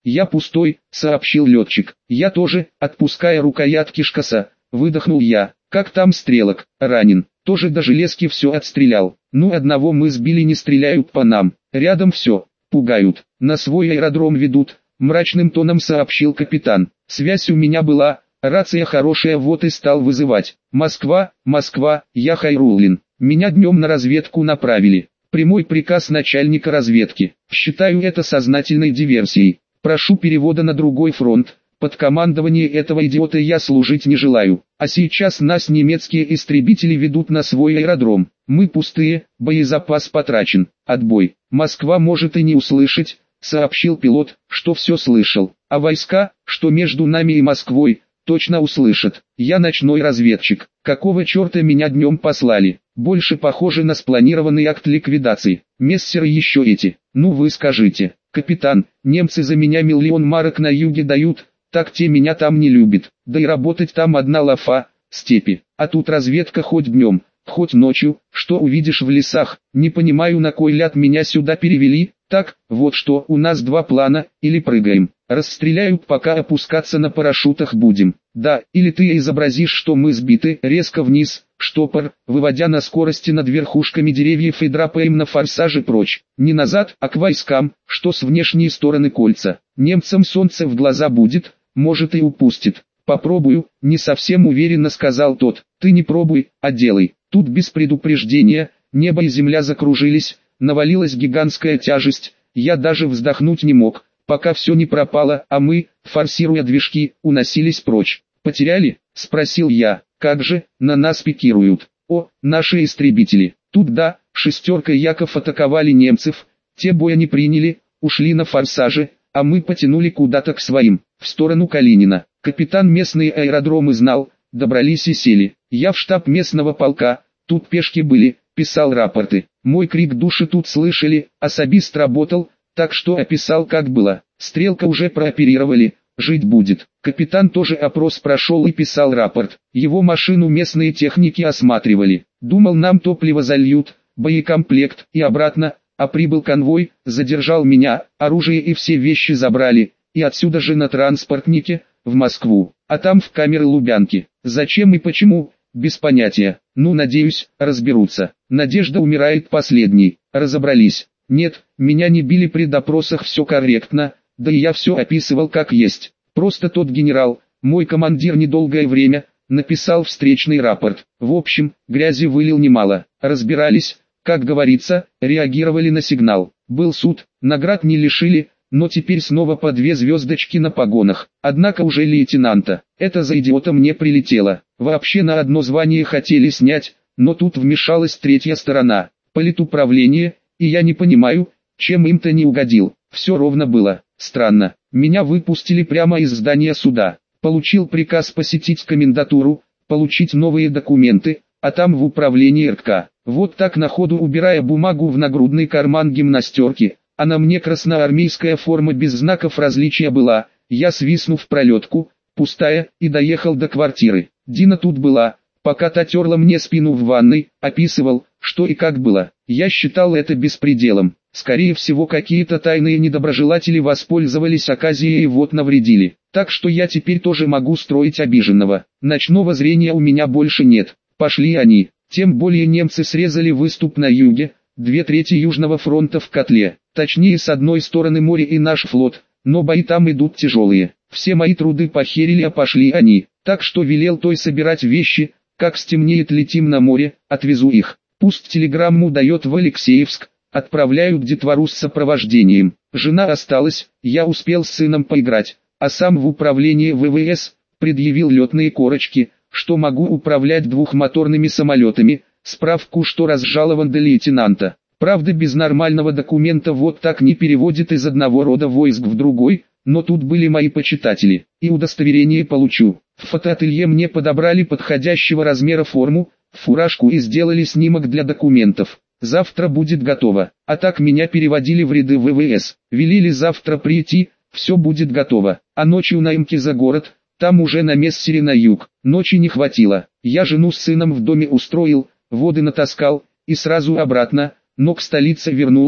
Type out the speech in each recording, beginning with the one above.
«Я пустой», — сообщил летчик. «Я тоже», — отпуская рукоятки ШКСа, выдохнул я. «Как там стрелок?» «Ранен. Тоже до железки все отстрелял. Ну, одного мы сбили, не стреляют по нам. Рядом все. Пугают. На свой аэродром ведут», — мрачным тоном сообщил капитан. «Связь у меня была, рация хорошая, вот и стал вызывать. Москва, Москва, я Хайруллин. Меня днем на разведку направили. Прямой приказ начальника разведки. Считаю это сознательной диверсией. Прошу перевода на другой фронт. Под командование этого идиота я служить не желаю. А сейчас нас немецкие истребители ведут на свой аэродром. Мы пустые, боезапас потрачен. Отбой. Москва может и не услышать», — сообщил пилот, что все слышал. «А войска, что между нами и Москвой, точно услышат. Я ночной разведчик. Какого черта меня днем послали? Больше похоже на спланированный акт ликвидации. Мессеры еще эти. Ну вы скажите, капитан, немцы за меня 1 000 000 марок на юге дают, так те меня там не любят. Да и работать там одна лафа, степи. А тут разведка хоть днем, хоть ночью, что увидишь в лесах. Не понимаю, на кой ляд меня сюда перевели. Так, вот что, у нас 2 плана: или прыгаем, расстреляют, пока опускаться на парашютах будем. Да, или ты изобразишь, что мы сбиты, резко вниз, штопор, выводя на скорости над верхушками деревьев, и драпаем на форсаже прочь. Не назад, а к войскам, что с внешней стороны кольца. Немцам солнце в глаза будет, может и упустит. «Попробую», — не совсем уверенно сказал тот. «Ты не пробуй, а делай». Тут без предупреждения, небо и земля закружились, навалилась гигантская тяжесть, я даже вздохнуть не мог, пока все не пропало, а мы, форсируя движки, уносились прочь. «Потеряли?» — спросил я. «Как же, на нас пикируют. О, наши истребители». Тут да, 6 Яков атаковали немцев, те боя не приняли, ушли на форсаже, а мы потянули куда-то к своим, в сторону Калинина. Капитан местные аэродромы знал, добрались и сели. Я в штаб местного полка, тут пешки были, писал рапорты. Мой крик души тут слышали, особист работал, так что описал, как было. Стрелка уже прооперировали, жить будет. Капитан тоже опрос прошел и писал рапорт. Его машину местные техники осматривали. Думал, нам топливо зальют, боекомплект и обратно, а прибыл конвой, задержал меня, оружие и все вещи забрали, и отсюда же на транспортнике, в Москву, а там в камеры Лубянки. Зачем и почему, без понятия. Ну, надеюсь, разберутся. Надежда умирает последней. Разобрались. Нет, меня не били при допросах, все корректно, да и я все описывал как есть. Просто тот генерал, мой командир, недолгое время, написал встречный рапорт. В общем, грязи вылил немало. Разбирались, как говорится, реагировали на сигнал. Был суд, наград не лишили, но теперь снова по 2 звездочки на погонах. Однако уже лейтенанта. Это за идиота мне прилетело. Вообще на одно звание хотели снять, но тут вмешалась третья сторона. Политуправление, и я не понимаю, чем им-то не угодил. Все ровно было. Странно. Меня выпустили прямо из здания суда. Получил приказ посетить комендатуру, получить новые документы, а там в управлении РК. Вот так на ходу, убирая бумагу в нагрудный карман гимнастерки. А на мне красноармейская форма без знаков различия была. Я, свистнув пролетку, пустая, и доехал до квартиры. Дина тут была, пока та терла мне спину в ванной, описывал, что и как было. Я считал это беспределом. Скорее всего, какие-то тайные недоброжелатели воспользовались оказией и вот навредили. Так что я теперь тоже могу строить обиженного. Ночного зрения у меня больше нет. Пошли они. Тем более немцы срезали выступ на юге, 2/3 Южного фронта в котле. Точнее, с одной стороны море и наш флот, но бои там идут тяжелые. Все мои труды похерили, а пошли они. Так что велел той собирать вещи, как стемнеет летим на море, отвезу их. Пусть телеграмму дает в Алексеевск, отправляю к детвору с сопровождением. Жена осталась, я успел с сыном поиграть, а сам в управление ВВС, предъявил летные корочки, что могу управлять 2-моторными самолетами, справку, что разжалован до лейтенанта. Правда, без нормального документа вот так не переводит из одного рода войск в другой, но тут были мои почитатели, и удостоверение получу. В фотоателье мне подобрали подходящего размера форму, фуражку и сделали снимок для документов. Завтра будет готово. А так меня переводили в ряды ВВС. Велели завтра прийти, все будет готово. А ночью на МК за город, там уже на мессере на юг. Ночи не хватило. Я жену с сыном в доме устроил, воды натаскал, и сразу обратно, но к столице вернулся,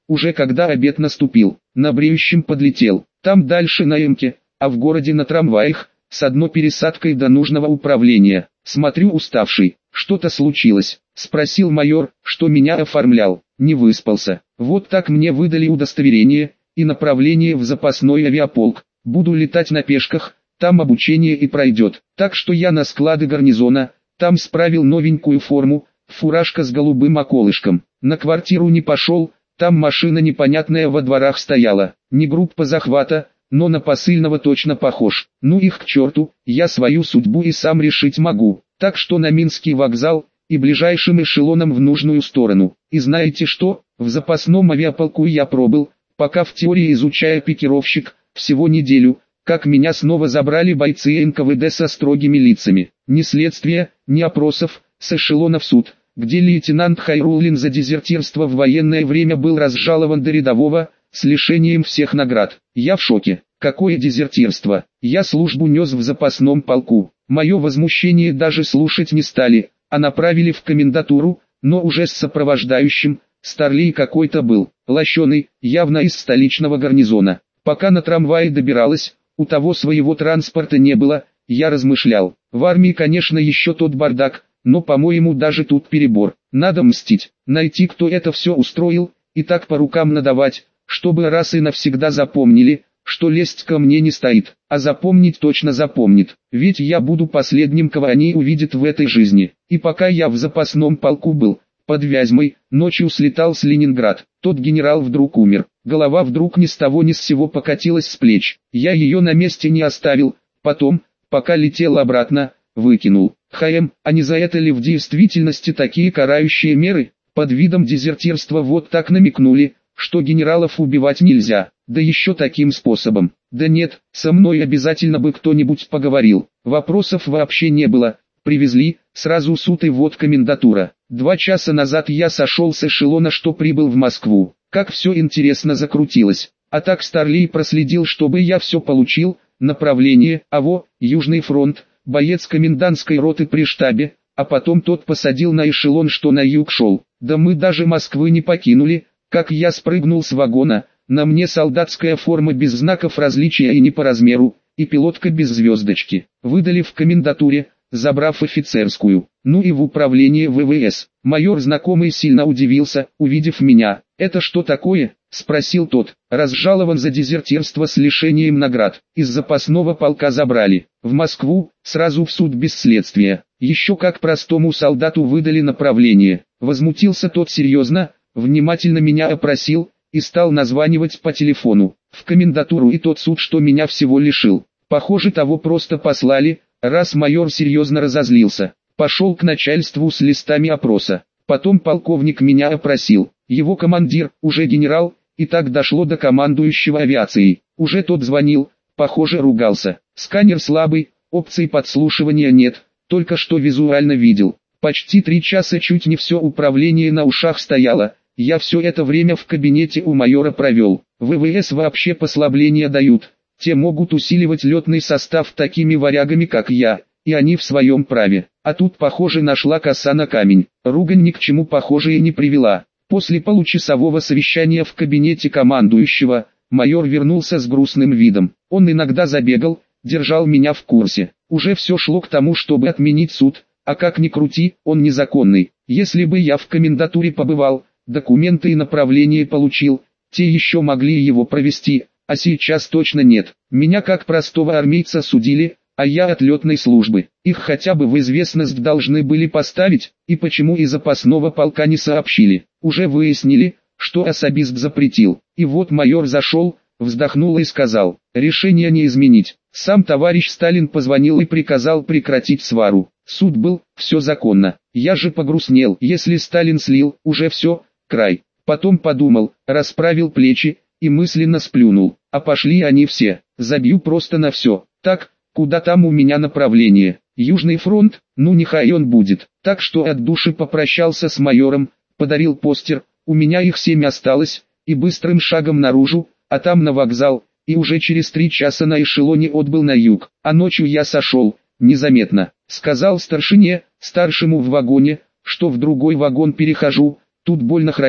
уже когда обед наступил, на бреющем подлетел, там дальше на Эмке, а в городе на трамваях, с одной пересадкой до нужного управления. Смотрю уставший, что-то случилось, спросил майор, что меня оформлял, не выспался. Вот так мне выдали удостоверение и направление в запасной авиаполк, буду летать на пешках, там обучение и пройдет. Так что я на склады гарнизона, там справил новенькую форму, фуражка с голубым околышком. На квартиру не пошел, там машина непонятная во дворах стояла, не группа захвата, но на посыльного точно похож. Ну их к черту, я свою судьбу и сам решить могу. Так что на Минский вокзал и ближайшим эшелоном в нужную сторону. И знаете что, в запасном авиаполку я пробыл, пока в теории изучая пикировщик, всего неделю, как меня снова забрали бойцы НКВД со строгими лицами. Ни следствия, ни опросов, с эшелона в суд, где лейтенант Хайруллин за дезертирство в военное время был разжалован до рядового, с лишением всех наград. Я в шоке. Какое дезертирство? Я службу нес в запасном полку. Мое возмущение даже слушать не стали, а направили в комендатуру, но уже с сопровождающим. Старлей какой-то был, лощеный, явно из столичного гарнизона. Пока на трамвае добиралась, у того своего транспорта не было, я размышлял. В армии, конечно, еще тот бардак, но, по-моему, даже тут перебор. Надо мстить, найти, кто это все устроил, и так по рукам надавать, чтобы раз и навсегда запомнили, что лезть ко мне не стоит, а запомнить точно запомнит. Ведь я буду последним, кого они увидят в этой жизни. И пока я в запасном полку был, под Вязьмой, ночью слетал с Ленинград. Тот генерал вдруг умер. Голова вдруг ни с того ни с сего покатилась с плеч. Я ее на месте не оставил. Потом, пока летел обратно, выкинул. А не за это ли в действительности такие карающие меры? Под видом дезертирства вот так намекнули, что генералов убивать нельзя. Да еще таким способом. Да нет, со мной обязательно бы кто-нибудь поговорил. Вопросов вообще не было. Привезли, сразу суд и вот комендатура. 2 часа назад я сошел с эшелона, что прибыл в Москву. Как все интересно закрутилось. А так Старлей проследил, чтобы я все получил. Направление, Южный фронт, боец комендантской роты при штабе. А потом тот посадил на эшелон, что на юг шел. Да мы даже Москвы не покинули, как я спрыгнул с вагона. На мне солдатская форма без знаков различия и не по размеру, и пилотка без звездочки. Выдали в комендатуре, забрав офицерскую. Ну и в управлении ВВС. Майор знакомый сильно удивился, увидев меня. «Это что такое?» – спросил тот. «Разжалован за дезертирство с лишением наград. Из запасного полка забрали. В Москву, сразу в суд без следствия. Еще как простому солдату выдали направление». Возмутился тот серьезно, внимательно меня опросил и стал названивать по телефону, в комендатуру и тот суд, что меня всего лишил. Похоже, того просто послали, раз майор серьезно разозлился. Пошел к начальству с листами опроса. Потом полковник меня опросил. Его командир, уже генерал, и так дошло до командующего авиацией. Уже тот звонил, похоже ругался. Сканер слабый, опций подслушивания нет, только что визуально видел. Почти 3 часа чуть не все управление на ушах стояло. Я все это время в кабинете у майора провел. ВВС вообще послабления дают. Те могут усиливать летный состав такими варягами, как я, и они в своем праве. А тут, похоже, нашла коса на камень. Ругань ни к чему, похоже, и не привела. После получасового совещания в кабинете командующего, майор вернулся с грустным видом. Он иногда забегал, держал меня в курсе. Уже все шло к тому, чтобы отменить суд, а как ни крути, он незаконный. Если бы я в комендатуре побывал, документы и направление получил, те еще могли его провести, а сейчас точно нет. Меня как простого армейца судили, а я от летной службы. Их хотя бы в известность должны были поставить, и почему из запасного полка не сообщили. Уже выяснили, что особист запретил. И вот майор зашел, вздохнул и сказал, решение не изменить. Сам товарищ Сталин позвонил и приказал прекратить свару. Суд был, все законно. Я же погрустнел, если Сталин слил, уже все, край. Потом подумал, расправил плечи и мысленно сплюнул. А пошли они все, забью просто на все. Так, куда там у меня направление? Южный фронт, ну нехай он будет. Так что от души попрощался с майором, подарил постер, у меня их 7 осталось, и быстрым шагом наружу, а там на вокзал, и уже через 3 часа на эшелоне отбыл на юг. А ночью я сошел, незаметно, сказал старшине, старшему в вагоне, что в другой вагон перехожу, тут больно храпят,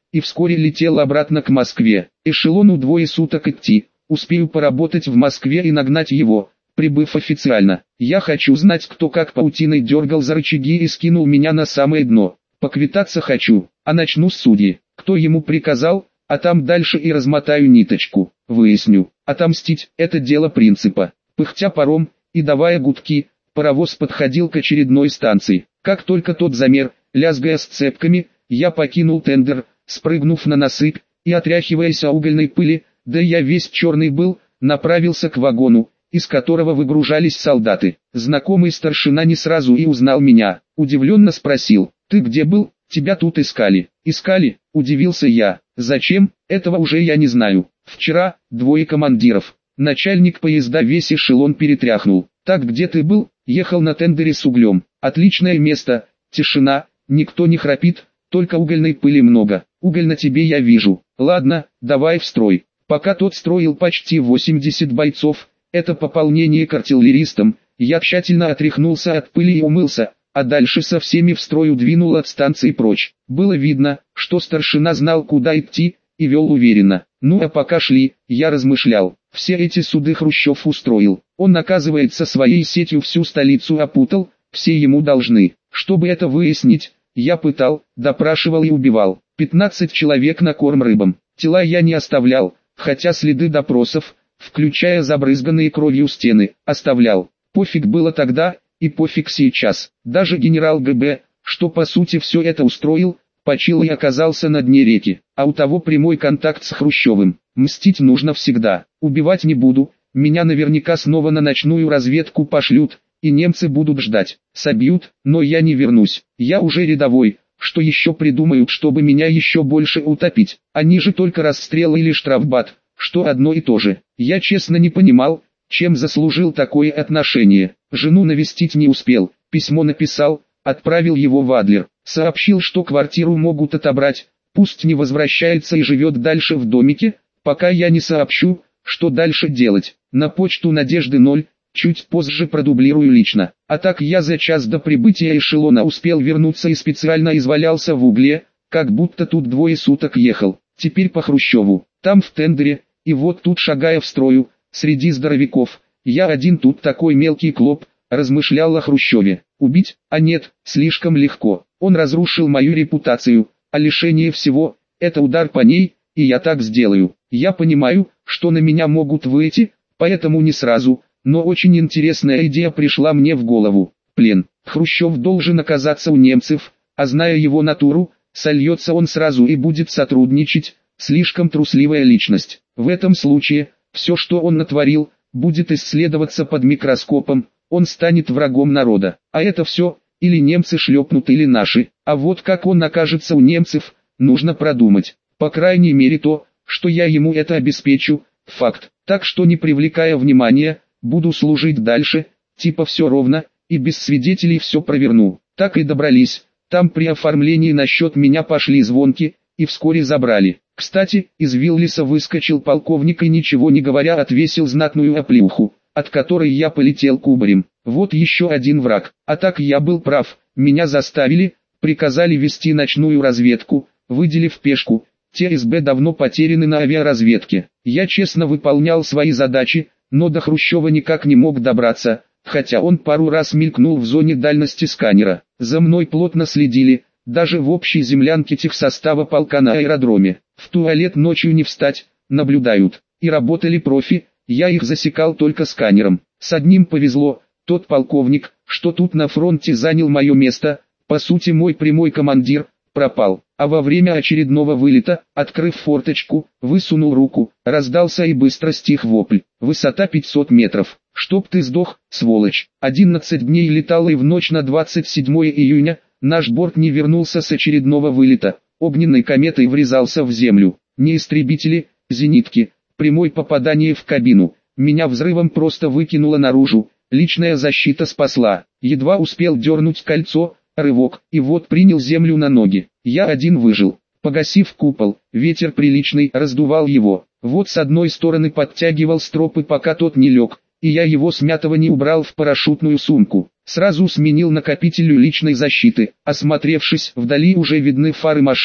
и вскоре летел обратно к Москве. Эшелону 2 суток идти, успею поработать в Москве и нагнать его, прибыв официально. Я хочу знать, кто как паутиной дергал за рычаги и скинул меня на самое дно. Поквитаться хочу, а начну с судьи. Кто ему приказал, а там дальше и размотаю ниточку. Выясню. Отомстить – это дело принципа. Пыхтя паром и давая гудки, паровоз подходил к очередной станции. Как только тот замер, лязгая сцепками, я покинул тендер, спрыгнув на насыпь и отряхиваясь о угольной пыли, да я весь черный был, направился к вагону, из которого выгружались солдаты. Знакомый старшина не сразу и узнал меня, удивленно спросил: «Ты где был? Тебя тут искали». «Искали?» – удивился я. «Зачем? Этого уже я не знаю. Вчера 2 командиров. Начальник поезда весь эшелон перетряхнул. Так где ты был?» «Ехал на тендере с углем. Отличное место, тишина, никто не храпит, только угольной пыли много. Уголь на тебе я вижу. Ладно, давай в строй». Пока тот строил почти 80 бойцов, это пополнение к артиллеристам, я тщательно отряхнулся от пыли и умылся, а дальше со всеми в строй двинул от станции прочь. Было видно, что старшина знал, куда идти, и вел уверенно. Ну а пока шли, я размышлял. Все эти суды Хрущев устроил. Он, оказывается, своей сетью всю столицу опутал, все ему должны. Чтобы это выяснить, я пытал, допрашивал и убивал. 15 человек на корм рыбам. Тела я не оставлял, хотя следы допросов, включая забрызганные кровью стены, оставлял. Пофиг было тогда, и пофиг сейчас. Даже генерал ГБ, что по сути все это устроил, почил и оказался на дне реки. А у того прямой контакт с Хрущевым. Мстить нужно всегда. Убивать не буду, меня наверняка снова на ночную разведку пошлют, и немцы будут ждать. Собьют, но я не вернусь. Я уже рядовой, что еще придумают, чтобы меня еще больше утопить. Они же только расстрел или штрафбат, что одно и то же. Я честно не понимал, чем заслужил такое отношение. Жену навестить не успел, письмо написал, отправил его в Адлер. Сообщил, что квартиру могут отобрать, пусть не возвращается и живет дальше в домике, пока я не сообщу, что дальше делать. На почту Надежды 0, чуть позже продублирую лично. А так я за час до прибытия эшелона успел вернуться и специально извалялся в угле, как будто тут 2 суток ехал. Теперь по Хрущеву, там в тендере, и вот тут шагая в строю, среди здоровяков, я один тут такой мелкий клоп, размышлял о Хрущеве. Убить? А нет, слишком легко. Он разрушил мою репутацию, а лишение всего – это удар по ней, и я так сделаю. Я понимаю, что на меня могут выйти, поэтому не сразу, но очень интересная идея пришла мне в голову. Плен. Хрущев должен оказаться у немцев, а зная его натуру, сольется он сразу и будет сотрудничать. Слишком трусливая личность. В этом случае, все, что он натворил, будет исследоваться под микроскопом, он станет врагом народа. А это все, или немцы шлепнут, или наши. А вот как он окажется у немцев, нужно продумать. По крайней мере то, что я ему это обеспечу, факт. Так что, не привлекая внимания, буду служить дальше, типа все ровно, и без свидетелей все проверну. Так и добрались. Там при оформлении насчет меня пошли звонки, и вскоре забрали. Кстати, из Виллиса выскочил полковник и, ничего не говоря, отвесил знатную оплеуху, от которой я полетел кубарем. Вот еще один враг. А так я был прав, меня заставили, приказали вести ночную разведку, выделив пешку. Те СБ давно потеряны на авиаразведке. Я честно выполнял свои задачи, но до Хрущева никак не мог добраться, хотя он пару раз мелькнул в зоне дальности сканера. За мной плотно следили, даже в общей землянке техсостава полка на аэродроме. В туалет ночью не встать, наблюдают. И работали профи, я их засекал только сканером. С одним повезло, тот полковник, что тут на фронте занял мое место, по сути мой прямой командир, пропал. А во время очередного вылета, открыв форточку, высунул руку, раздался и быстро стих вопль. Высота 500 метров. Чтоб ты сдох, сволочь. 11 дней летал, и в ночь на 27 июня, наш борт не вернулся с очередного вылета. Огненной кометой врезался в землю. Не истребители, зенитки. Прямое попадание в кабину. Меня взрывом просто выкинуло наружу. Личная защита спасла. Едва успел дернуть кольцо, рывок, и вот принял землю на ноги. Я один выжил. Погасив купол, ветер приличный раздувал его. Вот с одной стороны подтягивал стропы, пока тот не лег, и я его смятого не убрал в парашютную сумку. Сразу сменил накопителю личной защиты. Осмотревшись, вдали уже видны фары машин,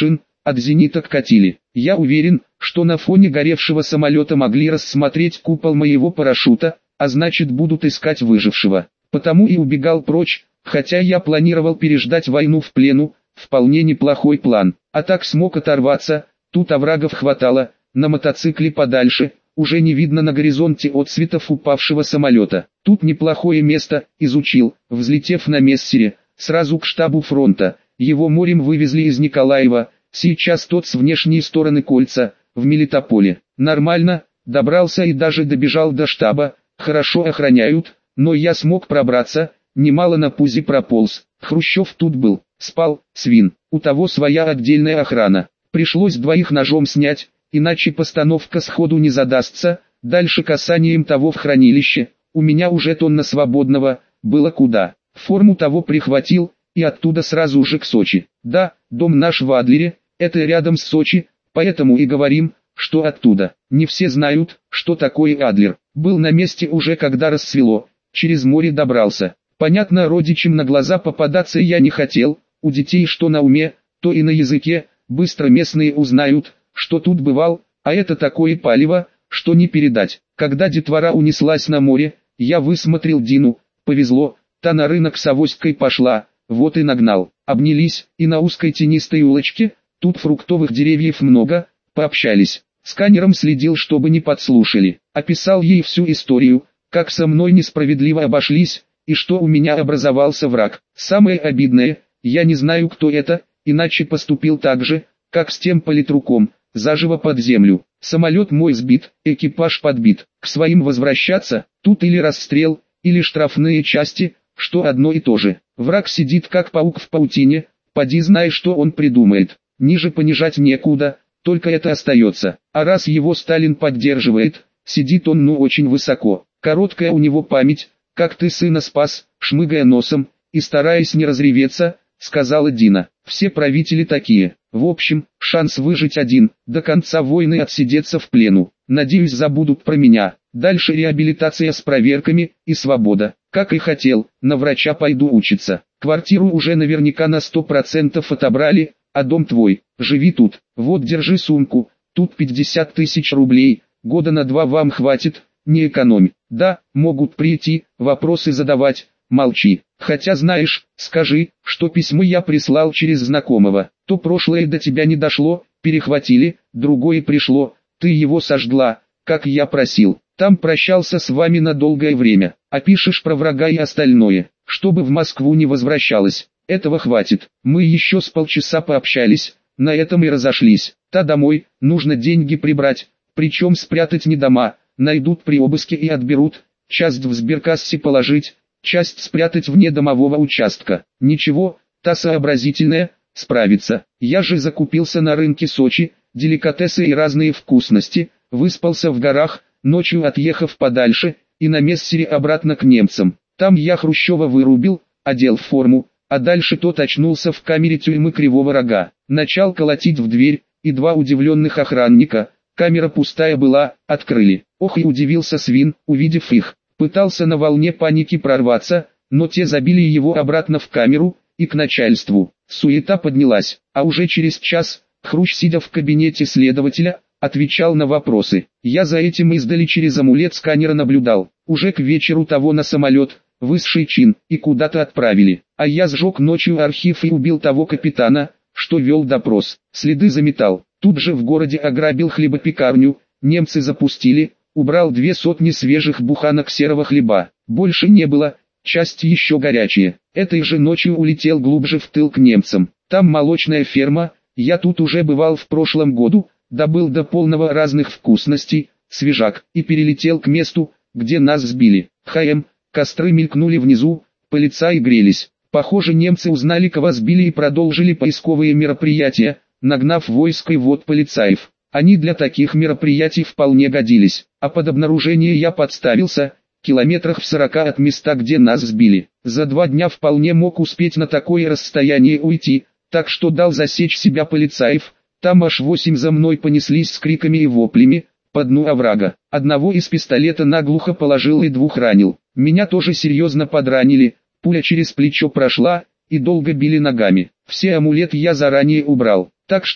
от зениток катили. Я уверен, что на фоне горевшего самолета могли рассмотреть купол моего парашюта, а значит будут искать выжившего. Потому и убегал прочь, хотя я планировал переждать войну в плену, вполне неплохой план. А так смог оторваться, тут оврагов хватало, на мотоцикле подальше, уже не видно на горизонте отсветов упавшего самолета. Тут неплохое место, изучил, взлетев на Мессере, сразу к штабу фронта. Его морем вывезли из Николаева, сейчас тот с внешней стороны кольца, в Мелитополе. Нормально, добрался и даже добежал до штаба, хорошо охраняют, но я смог пробраться, немало на пузе прополз. Хрущев тут был, спал, свин, у того своя отдельная охрана. Пришлось двоих ножом снять, иначе постановка сходу не задастся, дальше касанием того в хранилище, у меня уже тонна свободного, было куда. Форму того прихватил, и оттуда сразу же к Сочи. Да, дом наш в Адлере, это рядом с Сочи, поэтому и говорим, что оттуда. Не все знают, что такое Адлер. Был на месте уже когда рассвело, через море добрался. Понятно, родичам на глаза попадаться я не хотел, у детей что на уме, то и на языке, быстро местные узнают, что тут бывал, а это такое палево, что не передать. Когда детвора унеслась на море, я высмотрел Дину, повезло, та на рынок с авоськой пошла, вот и нагнал. Обнялись, и на узкой тенистой улочке, тут фруктовых деревьев много, пообщались. Сканером следил, чтобы не подслушали. Описал ей всю историю, как со мной несправедливо обошлись, и что у меня образовался враг. Самое обидное, я не знаю, кто это, иначе поступил так же, как с тем политруком, заживо под землю. Самолет мой сбит, экипаж подбит. К своим возвращаться, тут или расстрел, или штрафные части, что одно и то же. Враг сидит как паук в паутине, поди знай, что он придумает. Ниже понижать некуда, только это остается. А раз его Сталин поддерживает, сидит он ну очень высоко. Короткая у него память, как ты сына спас, шмыгая носом, и стараясь не разреветься, сказала Дина. Все правители такие. В общем, шанс выжить один, до конца войны отсидеться в плену. Надеюсь, забудут про меня. Дальше реабилитация с проверками, и свобода. Как и хотел, на врача пойду учиться. Квартиру уже наверняка на 100% отобрали, а дом твой, живи тут. Вот держи сумку, тут 50 тысяч рублей, года на 2 вам хватит, не экономь. Да, могут прийти, вопросы задавать, молчи. Хотя знаешь, скажи, что письмо я прислал через знакомого. То прошлое до тебя не дошло, перехватили, другое пришло, ты его сожгла, как я просил. Там прощался с вами на долгое время, а пишешь про врага и остальное, чтобы в Москву не возвращалась. Этого хватит. Мы еще с полчаса пообщались, на этом и разошлись. Та домой, нужно деньги прибрать, причем спрятать не дома, найдут при обыске и отберут, часть в сберкассе положить, часть спрятать вне домового участка. Ничего, та сообразительная, справится. Я же закупился на рынке Сочи, деликатесы и разные вкусности, выспался в горах, ночью отъехав подальше, и на Мессере обратно к немцам. Там я Хрущева вырубил, одел в форму, а дальше тот очнулся в камере тюрьмы Кривого Рога. Начал колотить в дверь, и 2 удивленных охранника, камера пустая была, открыли. Ох, и удивился свин, увидев их. Пытался на волне паники прорваться, но те забили его обратно в камеру, и к начальству. Суета поднялась, а уже через час, Хрущ, сидя в кабинете следователя, отвечал на вопросы. Я за этим издали через амулет сканера наблюдал. Уже к вечеру того на самолет, высший чин, и куда-то отправили. А я сжег ночью архив и убил того капитана, что вел допрос. Следы заметал. Тут же в городе ограбил хлебопекарню, немцы запустили, убрал 200 свежих буханок серого хлеба. Больше не было, часть еще горячие. Этой же ночью улетел глубже в тыл к немцам. Там молочная ферма, я тут уже бывал в прошлом году, добыл до полного разных вкусностей, свежак, и перелетел к месту, где нас сбили. Костры мелькнули внизу, полицаи грелись. Похоже, немцы узнали, кого сбили, и продолжили поисковые мероприятия, нагнав войско и ввод полицаев. Они для таких мероприятий вполне годились. А под обнаружение я подставился, километрах в 40 от места, где нас сбили. За 2 дня вполне мог успеть на такое расстояние уйти, так что дал засечь себя полицаев. Там аж 8 за мной понеслись с криками и воплями, по дну оврага. Одного из пистолета наглухо положил и 2 ранил. Меня тоже серьезно подранили, пуля через плечо прошла, и долго били ногами. Все амулеты я заранее убрал, так что,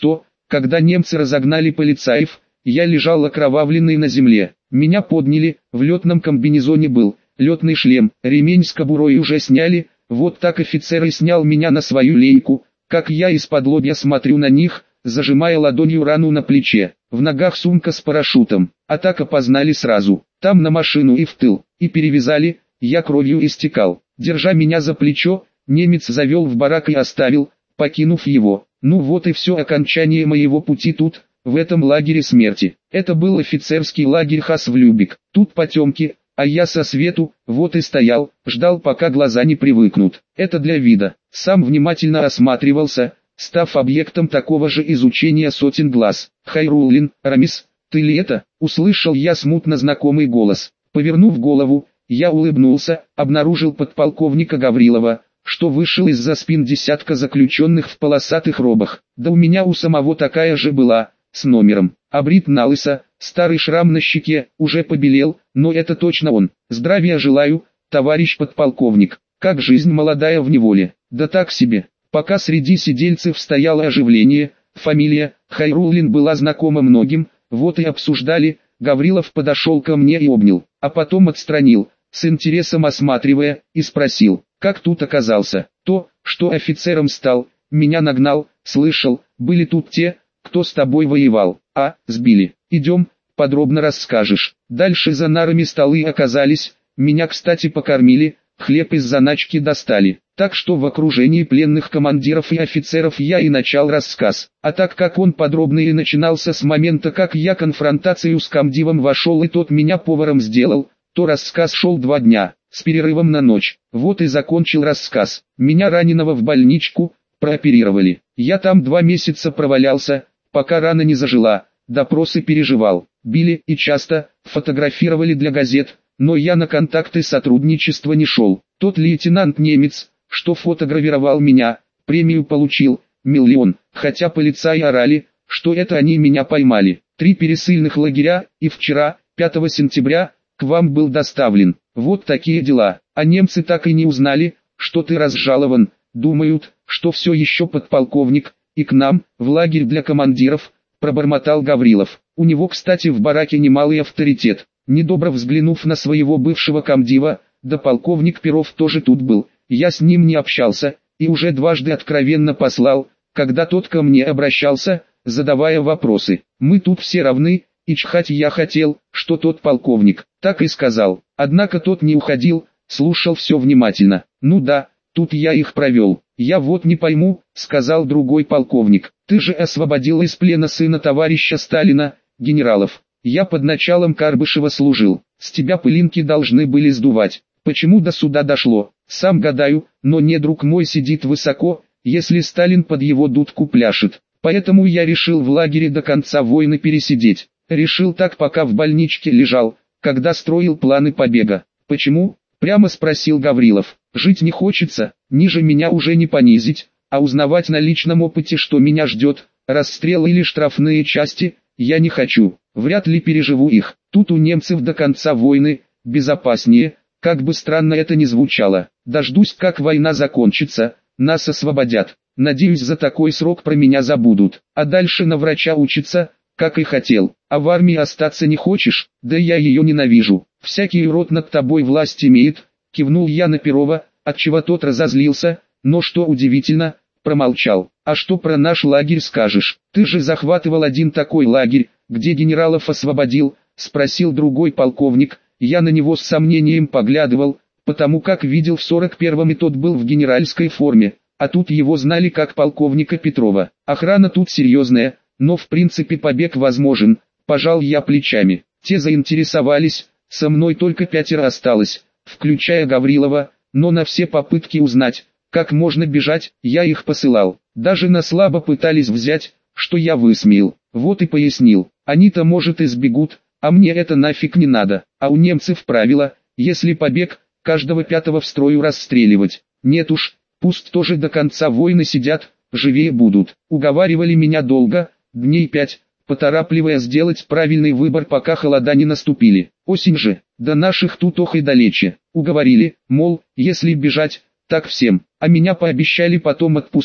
Когда немцы разогнали полицаев, я лежал окровавленный на земле. Меня подняли, в летном комбинезоне был, летный шлем, ремень с кобурой уже сняли, вот так офицер и снял меня на свою лейку, как я из-под лобья смотрю на них, зажимая ладонью рану на плече, в ногах сумка с парашютом, а так опознали сразу, там на машину и в тыл, и перевязали, я кровью истекал, держа меня за плечо, немец завел в барак и оставил, покинув его. Ну вот и все окончание моего пути тут, в этом лагере смерти. Это был офицерский лагерь Хас-Влюбек. Тут потемки, а я со свету, вот и стоял, ждал пока глаза не привыкнут. Это для вида. Сам внимательно осматривался, став объектом такого же изучения сотен глаз. «Хайруллин, Рамис, ты ли это?» Услышал я смутно знакомый голос. Повернув голову, я улыбнулся, обнаружил подполковника Гаврилова, что вышел из-за спин десятка заключенных в полосатых робах. Да у меня у самого такая же была, с номером. Обрит налысо, старый шрам на щеке, уже побелел, но это точно он. «Здравия желаю, товарищ подполковник. Как жизнь молодая в неволе?» «Да так себе». Пока среди сидельцев стояло оживление, фамилия Хайруллин была знакома многим, вот и обсуждали. Гаврилов подошел ко мне и обнял, а потом отстранил, с интересом осматривая, и спросил: «Как тут оказался?» «То, что офицером стал, меня нагнал, слышал, были тут те, кто с тобой воевал, сбили. Идем, подробно расскажешь». Дальше за нарами столы оказались, меня кстати покормили, хлеб из заначки достали. Так что в окружении пленных командиров и офицеров я и начал рассказ. А так как он подробный и начинался с момента, как я конфронтацию с комдивом вошел и тот меня поваром сделал, то рассказ шел 2 дня, с перерывом на ночь. Вот и закончил рассказ. Меня раненого в больничку прооперировали. Я там 2 месяца провалялся, пока рана не зажила, допросы переживал. Били и часто, фотографировали для газет, но я на контакты сотрудничества не шел. Тот лейтенант-немец, что фотографировал меня, премию получил, 1 000 000, хотя полицаи орали, что это они меня поймали. 3 пересыльных лагеря, и вчера, 5 сентября, к вам был доставлен. Вот такие дела. А немцы так и не узнали, что ты разжалован, думают, что все еще подполковник, и к нам, в лагерь для командиров, пробормотал Гаврилов. У него, кстати, в бараке немалый авторитет. Недобро взглянув на своего бывшего комдива, да полковник Перов тоже тут был, я с ним не общался, и уже дважды откровенно послал, когда тот ко мне обращался, задавая вопросы. Мы тут все равны, и чхать я хотел, что тот полковник, так и сказал. Однако тот не уходил, слушал все внимательно. Ну да, тут я их провел. Я вот не пойму, сказал другой полковник, ты же освободил из плена сына товарища Сталина, генералов. Я под началом Карбышева служил, с тебя пылинки должны были сдувать. Почему до суда дошло, сам гадаю, но не друг мой сидит высоко, если Сталин под его дудку пляшет. Поэтому я решил в лагере до конца войны пересидеть. Решил так, пока в больничке лежал, когда строил планы побега. Почему? Прямо спросил Гаврилов. Жить не хочется, ниже меня уже не понизить, а узнавать на личном опыте, что меня ждет, расстрел или штрафные части, я не хочу. Вряд ли переживу их. Тут у немцев до конца войны безопаснее, как бы странно это ни звучало. Дождусь, как война закончится, нас освободят. Надеюсь, за такой срок про меня забудут. А дальше на врача учиться, как и хотел. А в армии остаться не хочешь? Да я ее ненавижу. Всякий урод над тобой власть имеет. Кивнул я на Перова, отчего тот разозлился, но что удивительно, промолчал. А что про наш лагерь скажешь? Ты же захватывал один такой лагерь, где генералов освободил, спросил другой полковник. Я на него с сомнением поглядывал, потому как видел в 41-м и тот был в генеральской форме, а тут его знали как полковника Петрова. Охрана тут серьезная, но в принципе побег возможен, пожал я плечами. Те заинтересовались, со мной только 5 осталось, включая Гаврилова, но на все попытки узнать, как можно бежать, я их посылал. Даже на слабо пытались взять, что я высмеял. Вот и пояснил, они-то может и сбегут, а мне это нафиг не надо. А у немцев правило, если побег, каждого 5-го в строю расстреливать. Нет уж, пусть тоже до конца войны сидят, живее будут. Уговаривали меня долго, дней 5, поторапливая сделать правильный выбор, пока холода не наступили. Осень же, до наших тут ох и далече. Уговорили, мол, если бежать, так всем. А меня пообещали потом отпустить,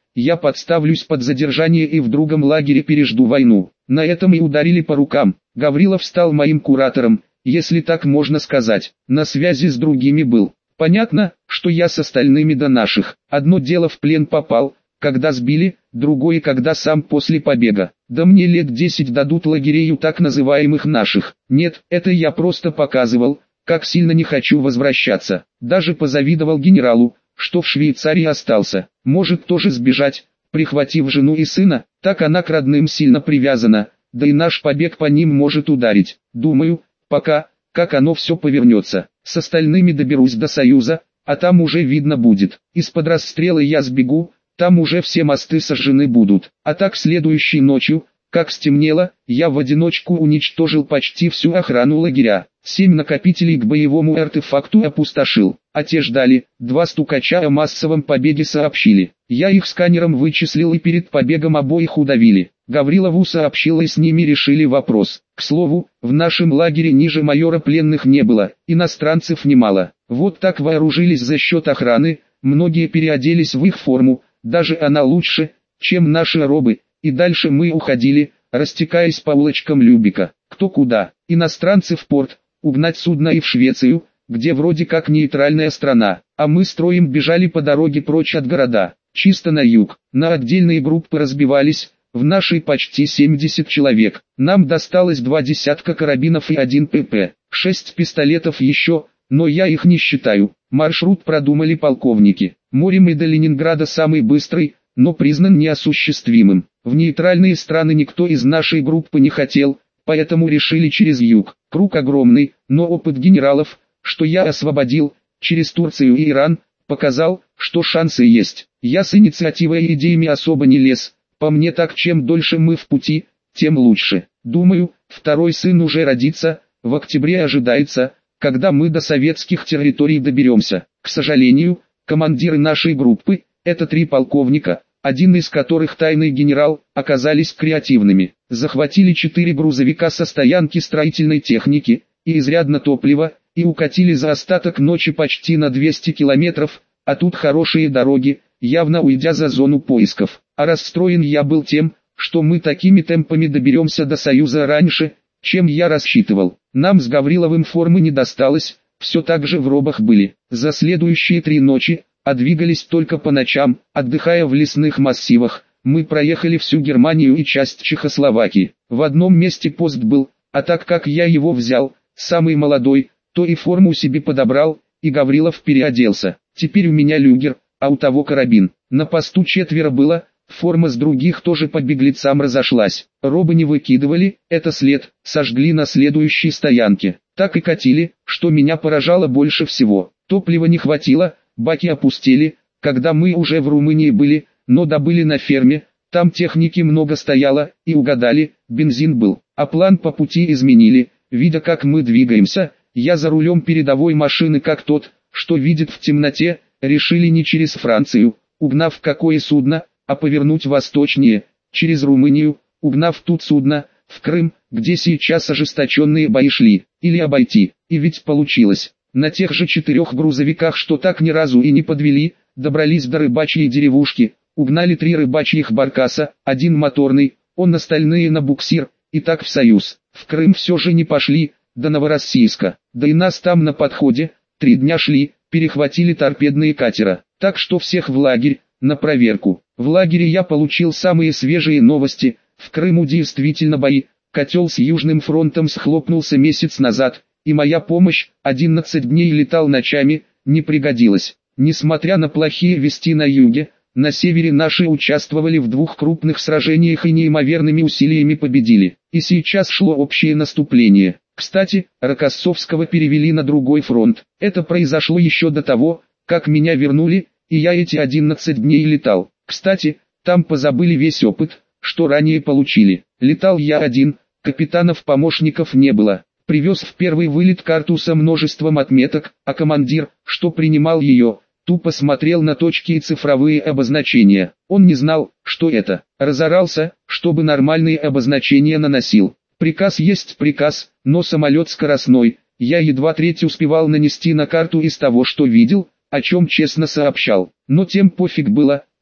я подставлюсь под задержание и в другом лагере пережду войну. На этом и ударили по рукам. Гаврилов стал моим куратором, если так можно сказать, на связи с другими был. Понятно, что я с остальными до наших. Одно дело в плен попал, когда сбили, другое когда сам после побега. Да мне лет 10 дадут лагерей у так называемых наших. Нет, это я просто показывал, как сильно не хочу возвращаться. Даже позавидовал генералу, что в Швейцарии остался. Может тоже сбежать, прихватив жену и сына, так она к родным сильно привязана, да и наш побег по ним может ударить. Думаю, пока, как оно все повернется. С остальными доберусь до Союза, а там уже видно будет. Из-под расстрела я сбегу, там уже все мосты сожжены будут. А так следующей ночью, как стемнело, я в одиночку уничтожил почти всю охрану лагеря. 7 накопителей к боевому артефакту опустошил, а те ждали. 2 стукача о массовом побеге сообщили. Я их сканером вычислил и перед побегом обоих удавили. Гаврилову сообщил и с ними решили вопрос. К слову, в нашем лагере ниже майора пленных не было, иностранцев немало. Вот так вооружились за счет охраны, многие переоделись в их форму, даже она лучше, чем наши робы, и дальше мы уходили, растекаясь по улочкам Любека. Кто куда, иностранцы в порт, угнать судно и в Швецию, где вроде как нейтральная страна, а мы строем бежали по дороге прочь от города, чисто на юг. На отдельные группы разбивались, в нашей почти 70 человек. Нам досталось 2 десятка карабинов и 1 ПП, 6 пистолетов еще, но я их не считаю. Маршрут продумали полковники. Морем и до Ленинграда самый быстрый, но признан неосуществимым. В нейтральные страны никто из нашей группы не хотел, поэтому решили через юг. Круг огромный, но опыт генералов, что я освободил, через Турцию и Иран, показал, что шансы есть. Я с инициативой и идеями особо не лез. По мне так, чем дольше мы в пути, тем лучше. Думаю, второй сын уже родится, в октябре ожидается, когда мы до советских территорий доберемся. К сожалению, командиры нашей группы, это 3 полковника, один из которых тайный генерал, оказались креативными. Захватили 4 грузовика со стоянки строительной техники, и изрядно топлива, и укатили за остаток ночи почти на 200 километров, а тут хорошие дороги, явно уйдя за зону поисков. А расстроен я был тем, что мы такими темпами доберемся до Союза раньше, чем я рассчитывал. Нам с Гавриловым формы не досталось, все так же в робах были. За следующие 3 ночи, а двигались только по ночам, отдыхая в лесных массивах, мы проехали всю Германию и часть Чехословакии. В одном месте пост был, а так как я его взял, самый молодой, то и форму себе подобрал, и Гаврилов переоделся. Теперь у меня люгер, а у того карабин. На посту 4 было, форма с других тоже по беглецам разошлась. Робы не выкидывали, это след, сожгли на следующей стоянке. Так и катили, что меня поражало больше всего. Топлива не хватило, баки опустели, когда мы уже в Румынии были, но добыли на ферме, там техники много стояло, и угадали, бензин был. А план по пути изменили, видя как мы двигаемся, я за рулем передовой машины как тот, что видит в темноте, решили не через Францию, угнав какое судно, а повернуть восточнее, через Румынию, угнав тут судно, в Крым, где сейчас ожесточенные бои шли, или обойти, и ведь получилось. На тех же 4 грузовиках, что так ни разу и не подвели, добрались до рыбачьей деревушки, угнали 3 рыбачьих баркаса, 1 моторный, он остальные на буксир, и так в Союз. В Крым все же не пошли, до Новороссийска, да и нас там на подходе, 3 дня шли, перехватили торпедные катера, так что всех в лагерь, на проверку. В лагере я получил самые свежие новости, в Крыму действительно бои, котел с Южным фронтом схлопнулся месяц назад, и моя помощь, 11 дней летал ночами, не пригодилась. Несмотря на плохие вести на юге, на севере наши участвовали в 2 крупных сражениях и неимоверными усилиями победили. И сейчас шло общее наступление. Кстати, Рокоссовского перевели на другой фронт. Это произошло еще до того, как меня вернули, и я эти 11 дней летал. Кстати, там позабыли весь опыт, что ранее получили. Летал я один, капитанов-помощников не было. Привез в первый вылет карту со множеством отметок, а командир, что принимал ее, тупо смотрел на точки и цифровые обозначения. Он не знал, что это. Разорался, чтобы нормальные обозначения наносил. Приказ есть приказ, но самолет скоростной. Я едва треть успевал нанести на карту из того, что видел, о чем честно сообщал. Но тем пофиг было,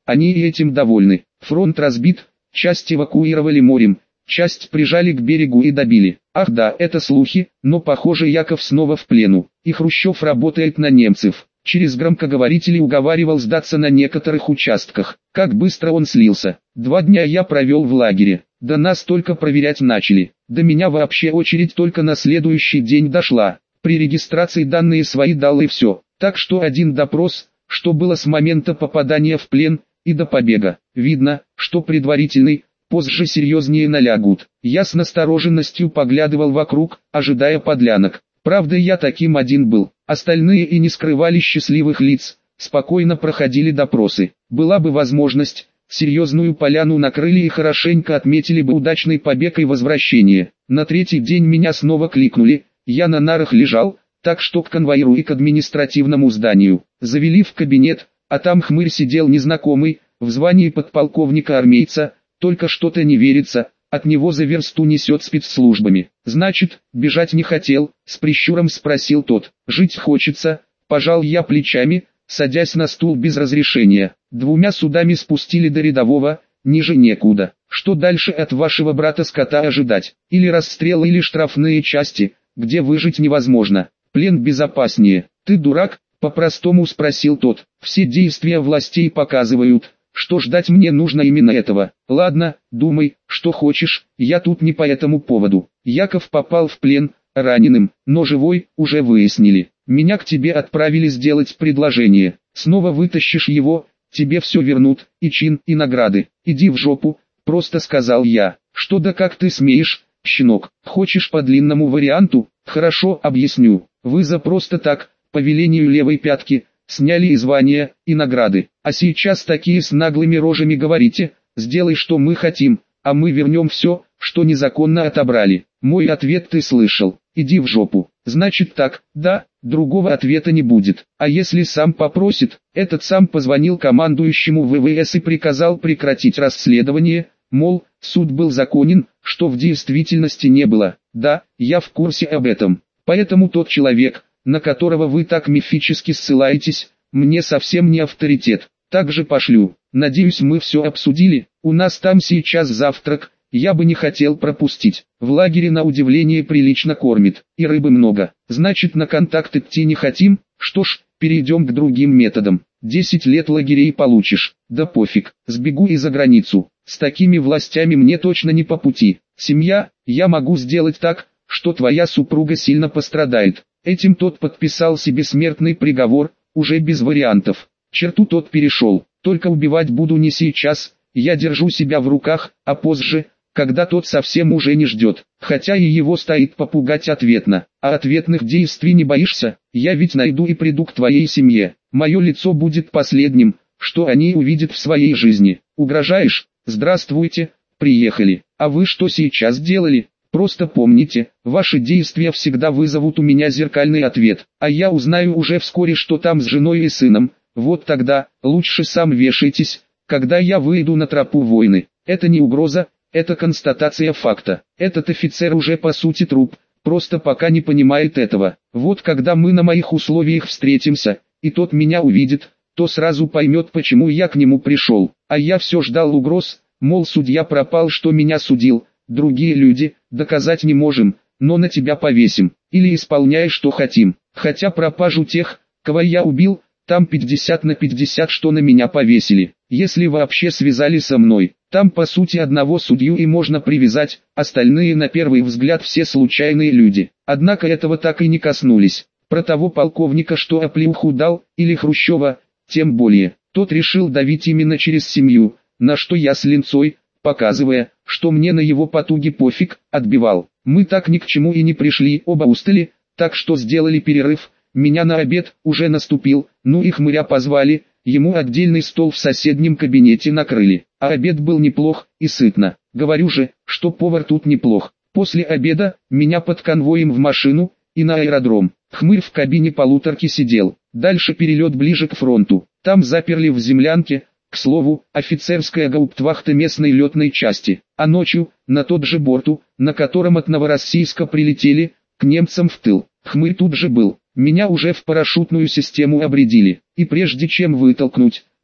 они и этим довольны. Фронт разбит, часть эвакуировали морем, часть прижали к берегу и добили. Ах да, это слухи, но похоже Яков снова в плену, и Хрущев работает на немцев. Через громкоговорители уговаривал сдаться на некоторых участках. Как быстро он слился. 2 дня я провел в лагере. Да нас только проверять начали. До меня вообще очередь только на следующий день дошла. При регистрации данные свои дал и все. Так что один допрос, что было с момента попадания в плен и до побега. Видно, что предварительный, позже серьезнее налягут. Я с настороженностью поглядывал вокруг, ожидая подлянок. Правда, я таким один был. Остальные и не скрывали счастливых лиц, спокойно проходили допросы. Была бы возможность, серьезную поляну накрыли и хорошенько отметили бы удачный побег и возвращение. На 3-й день меня снова кликнули, я на нарах лежал, так что к конвоиру и к административному зданию. Завели в кабинет, а там хмырь сидел незнакомый, в звании подполковника-армейца, только что-то не верится. От него за версту несет спецслужбами. Значит, бежать не хотел, с прищуром спросил тот. Жить хочется, пожал я плечами, садясь на стул без разрешения. 2 судами спустили до рядового, ниже некуда. Что дальше от вашего брата-скота ожидать? Или расстрел, или штрафные части, где выжить невозможно. Плен безопаснее. Ты дурак? По-простому спросил тот. Все действия властей показывают, что ждать мне нужно именно этого. Ладно, думай, что хочешь, я тут не по этому поводу. Яков попал в плен, раненым, но живой, уже выяснили. Меня к тебе отправили сделать предложение. Снова вытащишь его, тебе все вернут, и чин, и награды. Иди в жопу, просто сказал я. Что да как ты смеешь, щенок? Хочешь по длинному варианту? Хорошо, объясню. Вы за просто так, по велению левой пятки, сняли и звания, и награды. А сейчас такие с наглыми рожами говорите, сделай что мы хотим, а мы вернем все, что незаконно отобрали. Мой ответ ты слышал, иди в жопу. Значит так, да, другого ответа не будет. А если сам попросит, этот сам позвонил командующему ВВС и приказал прекратить расследование, мол, суд был законен, что в действительности не было. Да, я в курсе об этом. Поэтому тот человек, на которого вы так мифически ссылаетесь, мне совсем не авторитет. Также пошлю. Надеюсь, мы все обсудили. У нас там сейчас завтрак, я бы не хотел пропустить. В лагере на удивление прилично кормит, и рыбы много. Значит, на контакт идти не хотим? Что ж, перейдем к другим методам. 10 лет лагерей получишь. Да пофиг, сбегу и за границу. С такими властями мне точно не по пути. Семья, я могу сделать так, что твоя супруга сильно пострадает. Этим тот подписал себе смертный приговор, уже без вариантов. Черту тот перешел. Только убивать буду не сейчас, я держу себя в руках, а позже, когда тот совсем уже не ждет. Хотя и его стоит попугать ответно. А ответных действий не боишься? Я ведь найду и приду к твоей семье. Мое лицо будет последним, что они увидят в своей жизни. Угрожаешь? Здравствуйте, приехали. А вы что сейчас делали? Просто помните, ваши действия всегда вызовут у меня зеркальный ответ, а я узнаю уже вскоре, что там с женой и сыном. Вот тогда, лучше сам вешайтесь, когда я выйду на тропу войны. Это не угроза, это констатация факта. Этот офицер уже по сути труп, просто пока не понимает этого. Вот когда мы на моих условиях встретимся, и тот меня увидит, то сразу поймет, почему я к нему пришел. А я все ждал угроз, мол, судья пропал, что меня судил. Другие люди, доказать не можем, но на тебя повесим, или исполняй что хотим. Хотя пропажу тех, кого я убил, там 50 на 50, что на меня повесили. Если вообще связали со мной, там по сути одного судью и можно привязать, остальные на первый взгляд все случайные люди. Однако этого так и не коснулись. Про того полковника, что оплеуху дал, или Хрущева, тем более. Тот решил давить именно через семью, на что я с линцой, показывая, что мне на его потуги пофиг, отбивал. Мы так ни к чему и не пришли, оба устали, так что сделали перерыв. Меня на обед уже наступил, ну и хмыря позвали, ему отдельный стол в соседнем кабинете накрыли. А обед был неплох и сытно. Говорю же, что повар тут неплох. После обеда, меня под конвоем в машину и на аэродром. Хмырь в кабине полуторки сидел. Дальше перелет ближе к фронту. Там заперли в землянке. К слову, офицерская гауптвахта местной летной части, а ночью, на тот же борту, на котором от Новороссийска прилетели, к немцам в тыл. Хмырь тут же был, меня уже в парашютную систему обрядили, и прежде чем вытолкнуть,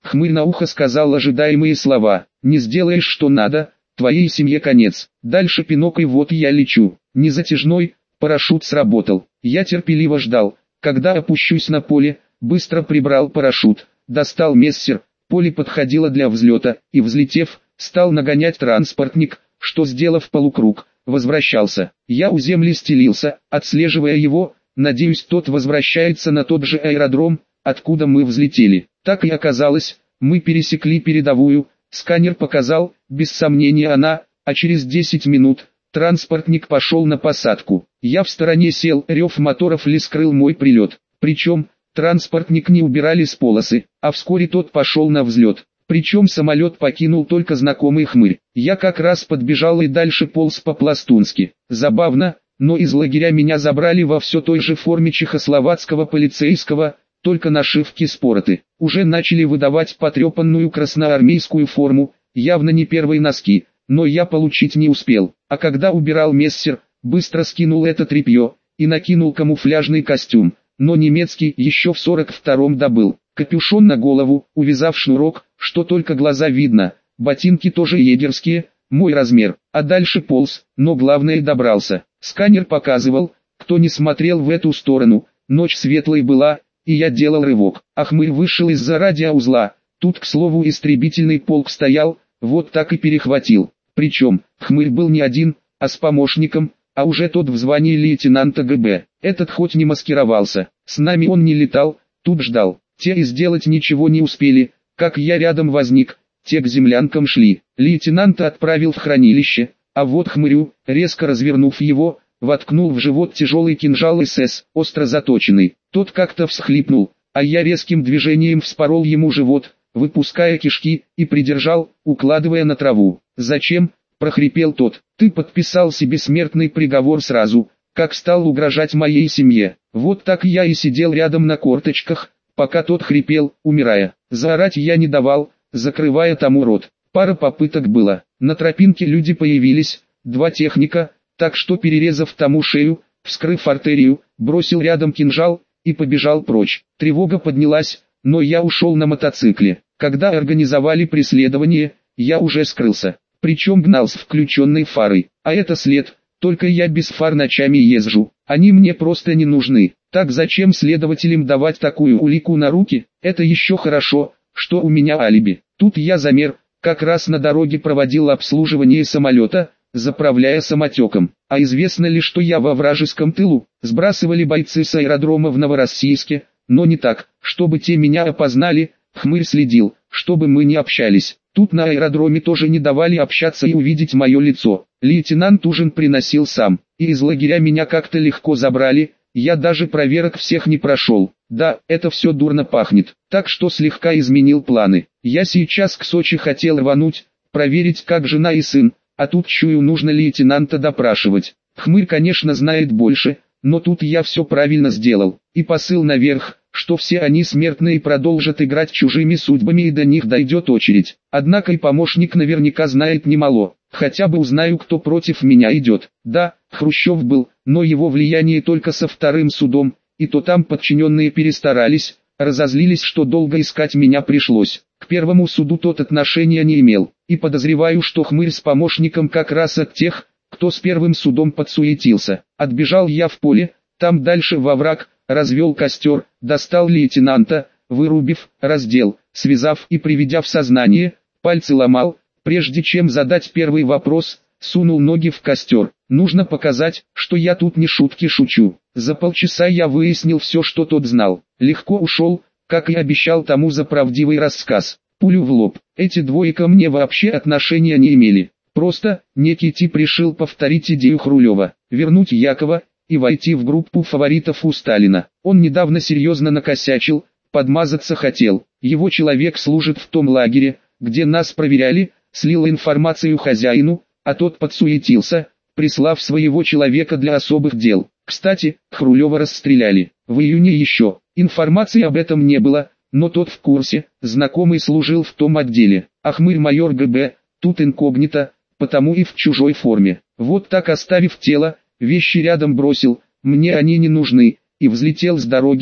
Хмырь на ухо сказал ожидаемые слова. «Не сделаешь что надо, твоей семье конец. Дальше пинок и вот я лечу». Незатяжной парашют сработал. Я терпеливо ждал, когда опущусь на поле, быстро прибрал парашют, достал мессер, поле подходило для взлета, и взлетев, стал нагонять транспортник, что, сделав полукруг, возвращался. Я у земли стелился, отслеживая его, надеюсь, тот возвращается на тот же аэродром, откуда мы взлетели. Так и оказалось, мы пересекли передовую, сканер показал, без сомнения она, а через 10 минут, транспортник пошел на посадку. Я в стороне сел, рев моторов ли скрыл мой прилет. Причем, транспортник не убирали с полосы, а вскоре тот пошел на взлет. Причем самолет покинул только знакомый Хмырь. Я как раз подбежал и дальше полз по-пластунски. Забавно, но из лагеря меня забрали во все той же форме чехословацкого полицейского, только нашивки спороты. Уже начали выдавать потрепанную красноармейскую форму, явно не первые носки, но я получить не успел. А когда убирал мессер, быстро скинул это тряпье и накинул камуфляжный костюм, но немецкий еще в 42-м добыл. Капюшон на голову, увязав шнурок, что только глаза видно, ботинки тоже егерские, мой размер, а дальше полз, но главное добрался. Сканер показывал, кто не смотрел в эту сторону, ночь светлой была, и я делал рывок. А Хмырь вышел из-за радиоузла, тут, к слову, истребительный полк стоял, вот так и перехватил. Причем, Хмырь был не один, а с помощником, а уже тот в звании лейтенанта ГБ. Этот хоть не маскировался, с нами он не летал, тут ждал. Те и сделать ничего не успели, как я рядом возник, те к землянкам шли. Лейтенанта отправил в хранилище, а вот Хмырю, резко развернув его, воткнул в живот тяжелый кинжал СС, остро заточенный. Тот как-то всхлипнул, а я резким движением вспорол ему живот, выпуская кишки, и придержал, укладывая на траву. «Зачем?» – прохрипел тот. «Ты подписал себе смертный приговор сразу, как стал угрожать моей семье». Вот так я и сидел рядом на корточках, пока тот хрипел, умирая. Заорать я не давал, закрывая тому рот. Пара попыток было. На тропинке люди появились, 2 техника, так что перерезав тому шею, вскрыв артерию, бросил рядом кинжал и побежал прочь. Тревога поднялась, но я ушел на мотоцикле. Когда организовали преследование, я уже скрылся. Причем гнал с включенной фарой. А это след, только я без фар ночами езжу. Они мне просто не нужны. Так зачем следователям давать такую улику на руки? Это еще хорошо, что у меня алиби. Тут я замер, как раз на дороге проводил обслуживание самолета, заправляя самотеком. А известно ли, что я во вражеском тылу? Сбрасывали бойцы с аэродрома в Новороссийске, но не так, чтобы те меня опознали. Хмырь следил, чтобы мы не общались. Тут на аэродроме тоже не давали общаться и увидеть мое лицо. Лейтенант ужин приносил сам, и из лагеря меня как-то легко забрали. Я даже проверок всех не прошел. Да, это все дурно пахнет, так что слегка изменил планы. Я сейчас к Сочи хотел рвануть, проверить, как жена и сын, а тут чую, нужно лейтенанта допрашивать. Хмырь, конечно, знает больше, но тут я все правильно сделал. И посыл наверх, что все они смертные продолжат играть чужими судьбами и до них дойдет очередь. Однако и помощник наверняка знает немало. Хотя бы узнаю, кто против меня идет. Да, Хрущев был, но его влияние только со 2-м судом, и то там подчиненные перестарались, разозлились, что долго искать меня пришлось. К 1-му суду тот отношения не имел, и подозреваю, что Хмырь с помощником как раз от тех, кто с 1-м судом подсуетился. Отбежал я в поле, там дальше во враг, развел костер, достал лейтенанта, вырубив, раздел, связав и приведя в сознание, пальцы ломал. Прежде чем задать первый вопрос, сунул ноги в костер. Нужно показать, что я тут не шутки шучу. За полчаса я выяснил все, что тот знал. Легко ушел, как и обещал тому за правдивый рассказ. Пулю в лоб. Эти двое ко мне вообще отношения не имели. Просто, некий тип решил повторить идею Хрулева, вернуть Якова и войти в группу фаворитов у Сталина. Он недавно серьезно накосячил, подмазаться хотел. Его человек служит в том лагере, где нас проверяли, слил информацию хозяину, а тот подсуетился, прислав своего человека для особых дел. Кстати, Хрулева расстреляли. В июне еще. Информации об этом не было, но тот в курсе, знакомый служил в том отделе. А Хмырь майор ГБ, тут инкогнито, потому и в чужой форме. Вот так, оставив тело, вещи рядом бросил, мне они не нужны, и взлетел с дороги,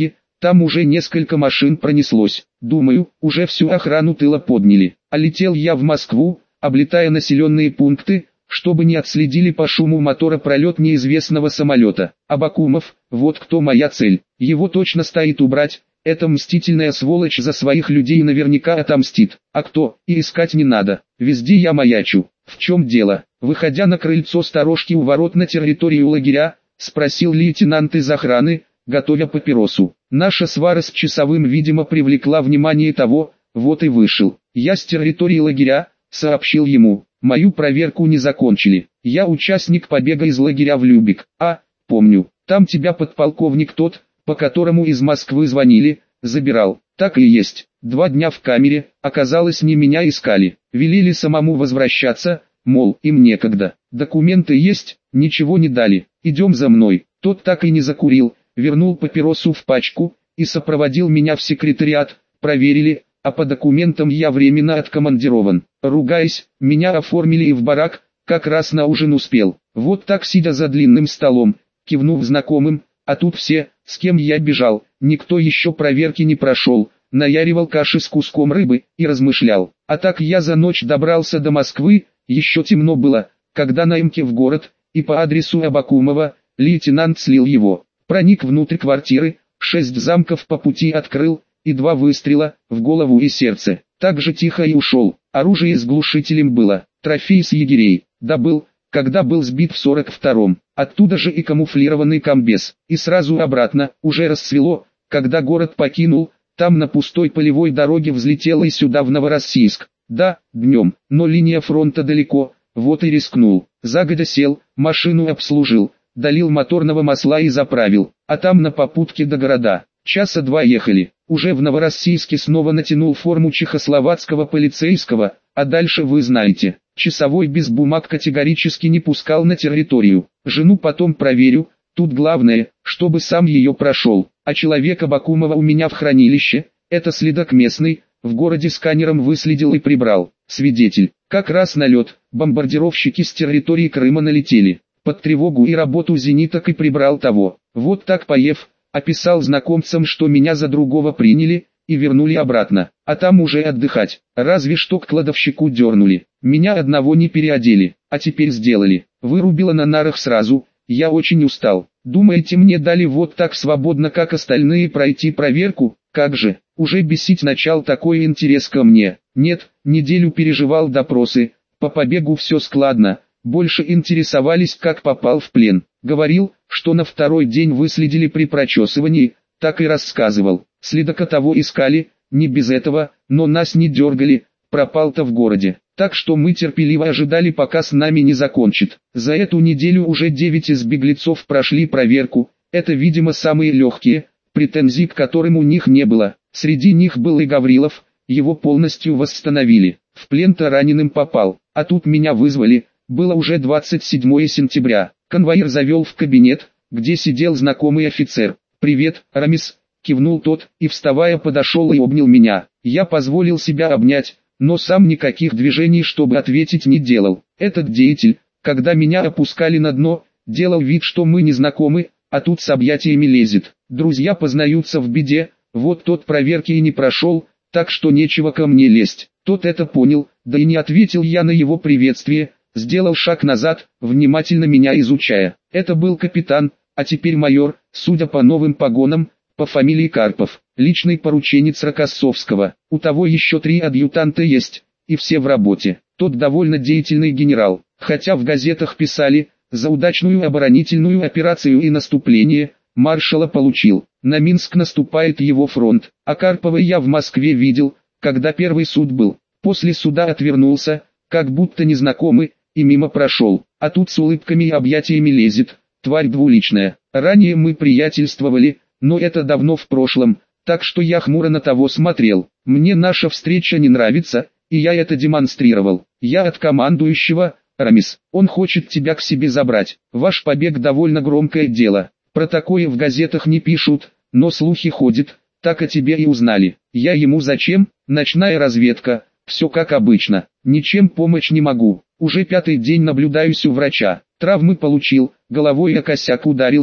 Там уже несколько машин пронеслось. Думаю, уже всю охрану тыла подняли. А летел я в Москву, облетая населенные пункты, чтобы не отследили по шуму мотора пролет неизвестного самолета. Абакумов, вот кто моя цель. Его точно стоит убрать. Эта мстительная сволочь за своих людей наверняка отомстит. А кто, и искать не надо. Везде я маячу. В чем дело? Выходя на крыльцо сторожки у ворот на территорию лагеря, спросил лейтенант из охраны, готовя папиросу. Наша свара с часовым, видимо, привлекла внимание того, вот и вышел. Я с территории лагеря, сообщил ему. Мою проверку не закончили. Я участник побега из лагеря в Любек. Помню, там тебя подполковник тот, по которому из Москвы звонили, забирал. Так и есть. 2 дня в камере, оказалось, не меня искали. Велели самому возвращаться, мол, им некогда. Документы есть, ничего не дали. Идем за мной. Тот так и не закурил, вернул папиросу в пачку и сопроводил меня в секретариат. Проверили, а по документам я временно откомандирован. Ругаясь, меня оформили и в барак, как раз на ужин успел. Вот так, сидя за длинным столом, кивнув знакомым, а тут все, с кем я бежал, никто еще проверки не прошел, наяривал каши с куском рыбы и размышлял. А так я за ночь добрался до Москвы, еще темно было, когда на МК в город, и по адресу Абакумова, лейтенант слил его. Проник внутрь квартиры, 6 замков по пути открыл, и 2 выстрела, в голову и сердце. Так же тихо и ушел. Оружие с глушителем было, трофей с егерей, добыл, когда был сбит в 42-м. Оттуда же и камуфлированный комбез. И сразу обратно, уже расцвело, когда город покинул, там на пустой полевой дороге взлетел и сюда в Новороссийск. Да, днем, но линия фронта далеко, вот и рискнул. Загодя сел, машину обслужил, долил моторного масла и заправил, а там на попутке до города. Часа 2 ехали. Уже в Новороссийске снова натянул форму чехословацкого полицейского, а дальше вы знаете. Часовой без бумаг категорически не пускал на территорию. Жену потом проверю, тут главное, чтобы сам ее прошел. А человека Абакумова у меня в хранилище, это следак местный, в городе сканером выследил и прибрал. Свидетель, как раз налет, бомбардировщики с территории Крыма налетели. Под тревогу и работу зениток и прибрал того. Вот так поев, описал знакомцам, что меня за другого приняли, и вернули обратно, а там уже отдыхать. Разве что к кладовщику дернули. Меня одного не переодели, а теперь сделали. Вырубило на нарах сразу, я очень устал. Думаете, мне дали вот так свободно, как остальные, пройти проверку? Как же, уже бесить начал такой интерес ко мне. Нет, неделю переживал допросы, по побегу все складно. Больше интересовались, как попал в плен. Говорил, что на 2-й день выследили при прочесывании, так и рассказывал. Следака того искали, не без этого, но нас не дергали, пропал-то в городе. Так что мы терпеливо ожидали, пока с нами не закончит. За эту неделю уже 9 из беглецов прошли проверку, это, видимо, самые легкие, претензий к которым у них не было. Среди них был и Гаврилов, его полностью восстановили. В плен-то раненым попал, а тут меня вызвали, было уже 27 сентября. Конвоир завел в кабинет, где сидел знакомый офицер. «Привет, Рамис», кивнул тот, и вставая подошел и обнял меня. Я позволил себя обнять, но сам никаких движений, чтобы ответить, не делал. Этот деятель, когда меня опускали на дно, делал вид, что мы не знакомы, а тут с объятиями лезет. Друзья познаются в беде, вот тот проверки и не прошел, так что нечего ко мне лезть. Тот это понял, да и не ответил я на его приветствие, сделал шаг назад, внимательно меня изучая. Это был капитан, а теперь майор, судя по новым погонам, по фамилии Карпов, личный порученец Рокоссовского. У того еще 3 адъютанта есть, и все в работе. Тот довольно деятельный генерал, хотя в газетах писали, за удачную оборонительную операцию и наступление, маршала получил. На Минск наступает его фронт, а Карпова я в Москве видел, когда первый суд был. После суда отвернулся, как будто незнакомый, и мимо прошел, а тут с улыбками и объятиями лезет, тварь двуличная. Ранее мы приятельствовали, но это давно в прошлом, так что я хмуро на того смотрел. Мне наша встреча не нравится, и я это демонстрировал. Я от командующего, Рамис, он хочет тебя к себе забрать. Ваш побег довольно громкое дело. Про такое в газетах не пишут, но слухи ходят, так о тебе и узнали. Я ему зачем? Ночная разведка, все как обычно. Ничем помочь не могу. Уже 5-й день наблюдаюсь у врача. Травмы получил, головой о косяк ударился,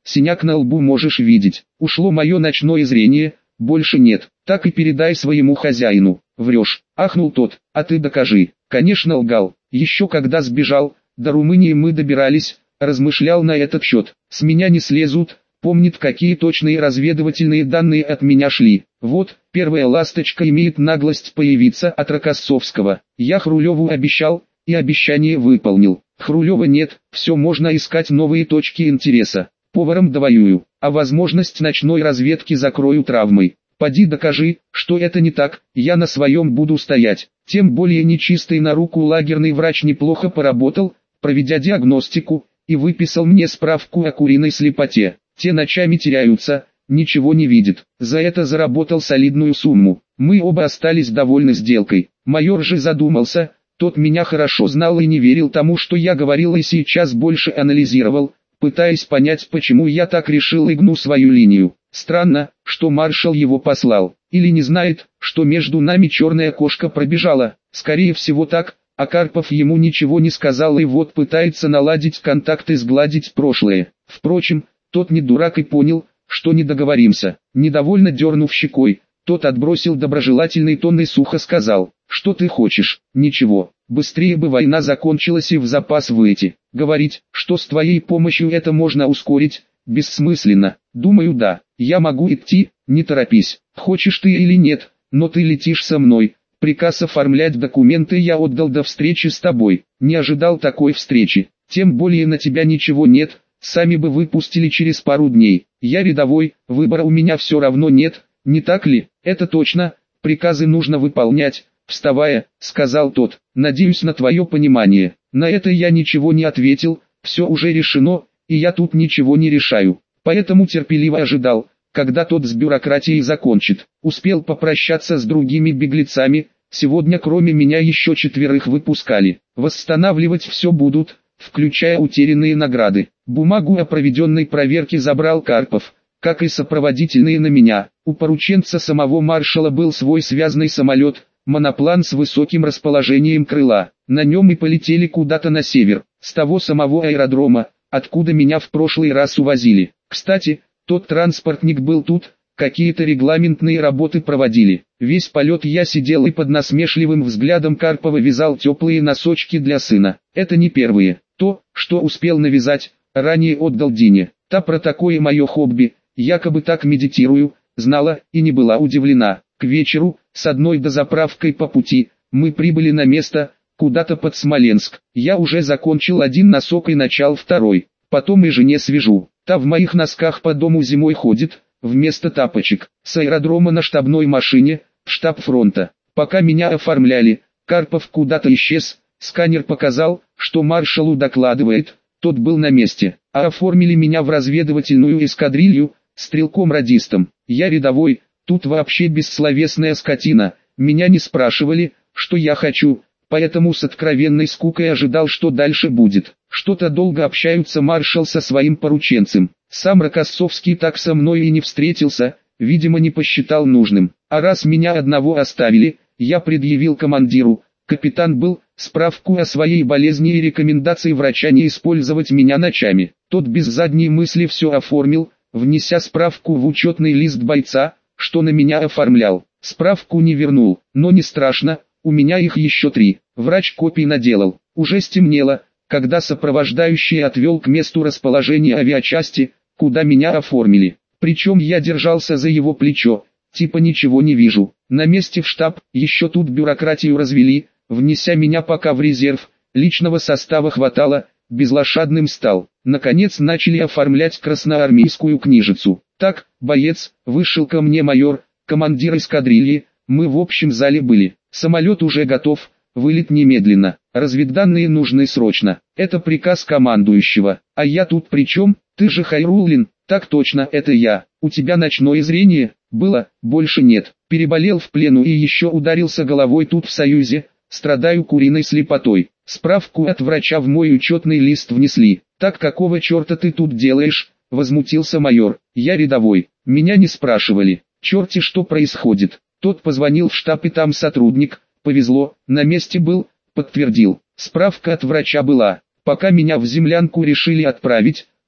синяк на лбу можешь видеть. Ушло мое ночное зрение, больше нет. Так и передай своему хозяину. Врешь, ахнул тот, а ты докажи. Конечно лгал, еще когда сбежал, до Румынии мы добирались, размышлял на этот счет. С меня не слезут, помнит, какие точные разведывательные данные от меня шли. Вот, первая ласточка имеет наглость появиться от Рокоссовского. Я Хрулеву обещал, и обещание выполнил. Хрулева нет, все можно искать новые точки интереса. Поваром довоюю, а возможность ночной разведки закрою травмой. Поди докажи, что это не так, я на своем буду стоять. Тем более нечистый на руку лагерный врач неплохо поработал, проведя диагностику, и выписал мне справку о куриной слепоте. Те ночами теряются, ничего не видят. За это заработал солидную сумму. Мы оба остались довольны сделкой. Майор же задумался, тот меня хорошо знал и не верил тому, что я говорил, и сейчас больше анализировал, пытаясь понять, почему я так решил и гну свою линию. Странно, что маршал его послал. Или не знает, что между нами черная кошка пробежала. Скорее всего так, а Карпов ему ничего не сказал и вот пытается наладить контакт и сгладить прошлое. Впрочем, тот не дурак и понял, что не договоримся. Недовольно дернув щекой, тот отбросил доброжелательный тон и сухо сказал: «Что ты хочешь?» «Ничего, быстрее бы война закончилась и в запас выйти. Говорить, что с твоей помощью это можно ускорить, бессмысленно. Думаю, да, я могу идти, не торопись. Хочешь ты или нет, но ты летишь со мной. Приказ оформлять документы я отдал до встречи с тобой. Не ожидал такой встречи. Тем более на тебя ничего нет, сами бы выпустили через пару дней. Я рядовой, выбора у меня все равно нет, не так ли?» «Это точно, приказы нужно выполнять», — вставая, сказал тот. «Надеюсь на твое понимание». На это я ничего не ответил, все уже решено, и я тут ничего не решаю. Поэтому терпеливо ожидал, когда тот с бюрократией закончит. Успел попрощаться с другими беглецами, сегодня кроме меня еще 4 выпускали. Восстанавливать все будут, включая утерянные награды. Бумагу о проведенной проверке забрал Карпов, как и сопроводительные на меня. У порученца самого маршала был свой связанный самолет, моноплан с высоким расположением крыла. На нем и полетели куда-то на север, с того самого аэродрома, откуда меня в прошлый раз увозили. Кстати, тот транспортник был тут, какие-то регламентные работы проводили. Весь полет я сидел и под насмешливым взглядом Карпова вязал теплые носочки для сына. Это не первые. То, что успел навязать, ранее отдал Дине. Та про такое мое хобби, якобы так медитирую, знала и не была удивлена. К вечеру, с одной дозаправкой по пути, мы прибыли на место, куда-то под Смоленск. Я уже закончил один носок и начал второй. Потом и жене свяжу. Та в моих носках по дому зимой ходит, вместо тапочек. С аэродрома на штабной машине, в штаб фронта. Пока меня оформляли, Карпов куда-то исчез. Сканер показал, что маршалу докладывает, тот был на месте. А оформили меня в разведывательную эскадрилью, стрелком-радистом. Я рядовой, тут вообще бессловесная скотина. Меня не спрашивали, что я хочу, поэтому с откровенной скукой ожидал, что дальше будет. Что-то долго общаются маршал со своим порученцем. Сам Рокоссовский так со мной и не встретился, видимо не посчитал нужным. А раз меня одного оставили, я предъявил командиру, капитан был, справку о своей болезни и рекомендации врача не использовать меня ночами. Тот без задней мысли все оформил, внеся справку в учетный лист бойца, что на меня оформлял. Справку не вернул, но не страшно, у меня их еще 3. Врач копий наделал. Уже стемнело, когда сопровождающий отвел к месту расположения авиачасти, куда меня оформили. Причем я держался за его плечо, типа ничего не вижу. На месте в штаб, еще тут бюрократию развели, внеся меня пока в резерв, личного состава хватало, безлошадным стал. Наконец начали оформлять красноармейскую книжицу. Так, боец, вышел ко мне майор, командир эскадрильи, мы в общем зале были. Самолет уже готов, вылет немедленно, разведданные нужны срочно. Это приказ командующего. А я тут при чем? Ты же Хайруллин. Так точно, это я. У тебя ночное зрение? Было, больше нет. Переболел в плену и еще ударился головой тут в Союзе. Страдаю куриной слепотой. Справку от врача в мой учетный лист внесли. Так какого черта ты тут делаешь? Возмутился майор. Я рядовой. Меня не спрашивали. Черти что происходит. Тот позвонил в штаб и там сотрудник. Повезло, на месте был, подтвердил. Справка от врача была. Пока меня в землянку решили отправить,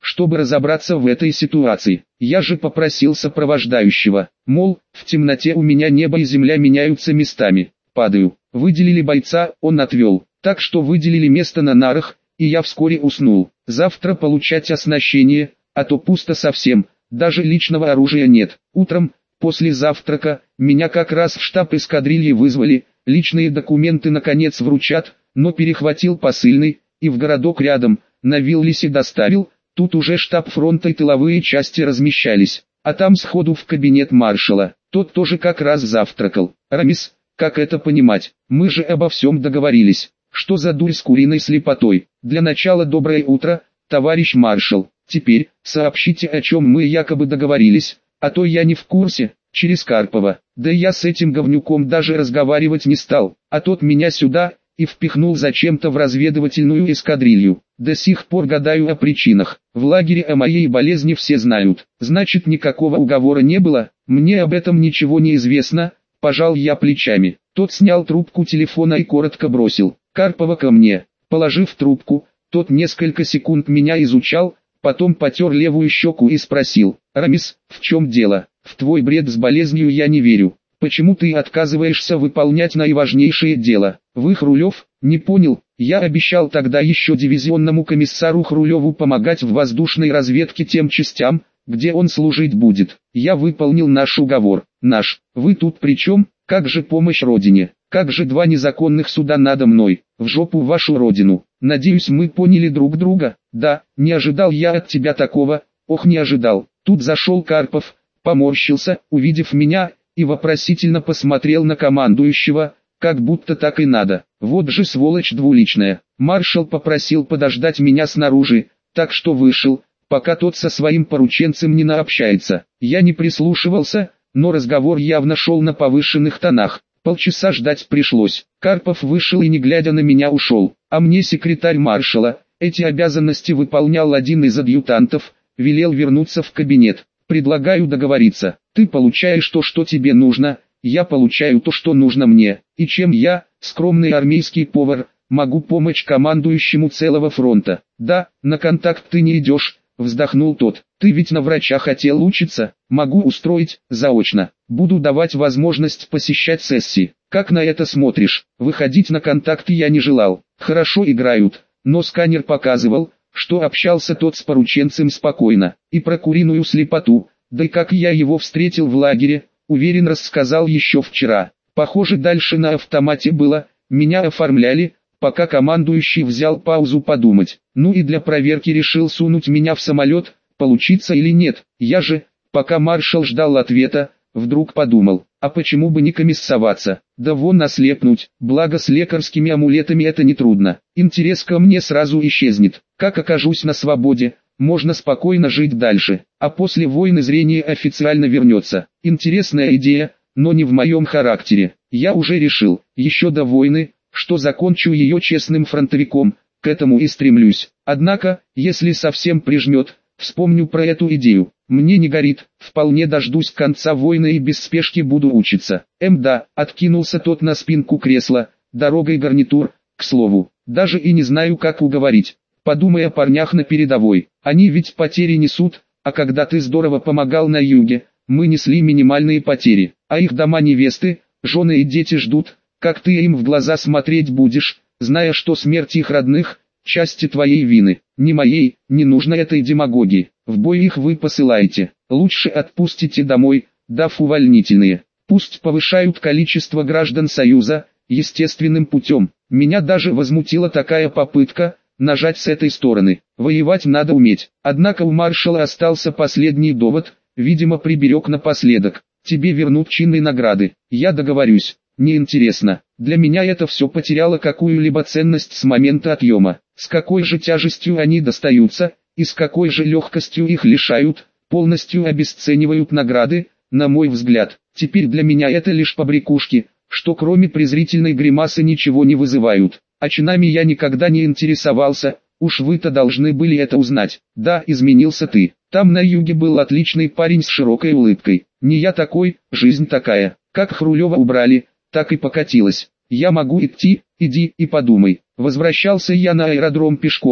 чтобы разобраться в этой ситуации. Я же попросил сопровождающего, мол, в темноте у меня небо и земля меняются местами. Падаю. Выделили бойца, он отвел, так что выделили место на нарах, и я вскоре уснул. Завтра получать оснащение, а то пусто совсем, даже личного оружия нет. Утром, после завтрака, меня как раз в штаб эскадрильи вызвали, личные документы наконец вручат, но перехватил посыльный, и в городок рядом, на Виллисе доставил, тут уже штаб фронта и тыловые части размещались, а там сходу в кабинет маршала, тот тоже как раз завтракал. Рамис, как это понимать? Мы же обо всем договорились. Что за дурь с куриной слепотой? Для начала доброе утро, товарищ маршал. Теперь, сообщите, о чем мы якобы договорились, а то я не в курсе, через Карпова. Да я с этим говнюком даже разговаривать не стал, а тот меня сюда и впихнул зачем-то в разведывательную эскадрилью. До сих пор гадаю о причинах. В лагере о моей болезни все знают. Значит, никакого уговора не было? Мне об этом ничего не известно. Пожал я плечами. Тот снял трубку телефона и коротко бросил: Карпова ко мне. Положив трубку, тот несколько секунд меня изучал, потом потер левую щеку и спросил: Рамис, в чем дело? В твой бред с болезнью я не верю. Почему ты отказываешься выполнять наиважнейшее дело? Вы Хрулев? Не понял. Я обещал тогда еще дивизионному комиссару Хрулеву помогать в воздушной разведке тем частям, где он служить будет. Я выполнил наш уговор. Наш. Вы тут при чем? Как же помощь родине? Как же 2 незаконных суда надо мной? В жопу вашу родину. Надеюсь, мы поняли друг друга. Да, не ожидал я от тебя такого. Ох, не ожидал. Тут зашел Карпов, поморщился, увидев меня, и вопросительно посмотрел на командующего, как будто так и надо. Вот же сволочь двуличная. Маршал попросил подождать меня снаружи, так что вышел, пока тот со своим порученцем не наобщается. Я не прислушивался, но разговор явно шел на повышенных тонах. Полчаса ждать пришлось. Карпов вышел и не глядя на меня ушел, а мне секретарь маршала, эти обязанности выполнял один из адъютантов, велел вернуться в кабинет. Предлагаю договориться. Ты получаешь то, что тебе нужно, я получаю то, что нужно мне. И чем я, скромный армейский повар, могу помочь командующему целого фронта? Да, на контакт ты не идешь, вздохнул тот. Ты ведь на врача хотел учиться? Могу устроить, заочно. Буду давать возможность посещать сессии. Как на это смотришь? Выходить на контакты я не желал. Хорошо играют, но сканер показывал, что общался тот с порученцем спокойно, и про куриную слепоту, да и как я его встретил в лагере, уверен, рассказал еще вчера. Похоже, дальше на автомате было, меня оформляли, пока командующий взял паузу подумать. Ну и для проверки решил сунуть меня в самолет, получится или нет. Я же, пока маршал ждал ответа, вдруг подумал, а почему бы не комиссоваться? Да вон ослепнуть, благо с лекарскими амулетами это не трудно. Интерес ко мне сразу исчезнет. Как окажусь на свободе, можно спокойно жить дальше, а после войны зрение официально вернется. Интересная идея, но не в моем характере. Я уже решил, еще до войны, что закончу ее честным фронтовиком, к этому и стремлюсь. Однако, если совсем прижмет, вспомню про эту идею. Мне не горит, вполне дождусь конца войны и без спешки буду учиться. Да, откинулся тот на спинку кресла, дорогой гарнитур, к слову, даже и не знаю как уговорить. Подумай о парнях на передовой, они ведь потери несут, а когда ты здорово помогал на юге, мы несли минимальные потери, а их дома невесты, жены и дети ждут, как ты им в глаза смотреть будешь, зная, что смерть их родных – части твоей вины, не моей, не нужно этой демагогии. В бой их вы посылаете, лучше отпустите домой, дав увольнительные. Пусть повышают количество граждан Союза, естественным путем. Меня даже возмутила такая попытка, нажать с этой стороны. Воевать надо уметь. Однако у маршала остался последний довод, видимо приберег напоследок. Тебе вернут чинные награды, я договорюсь. Неинтересно, для меня это все потеряло какую-либо ценность с момента отъема. С какой же тяжестью они достаются, и с какой же легкостью их лишают, полностью обесценивают награды, на мой взгляд. Теперь для меня это лишь побрякушки, что кроме презрительной гримасы ничего не вызывают. А чинами я никогда не интересовался, уж вы-то должны были это узнать. Да, изменился ты. Там на юге был отличный парень с широкой улыбкой. Не я такой, жизнь такая. Как Хрулева убрали, так и покатилась. Я могу идти, иди и подумай. Возвращался я на аэродром пешком,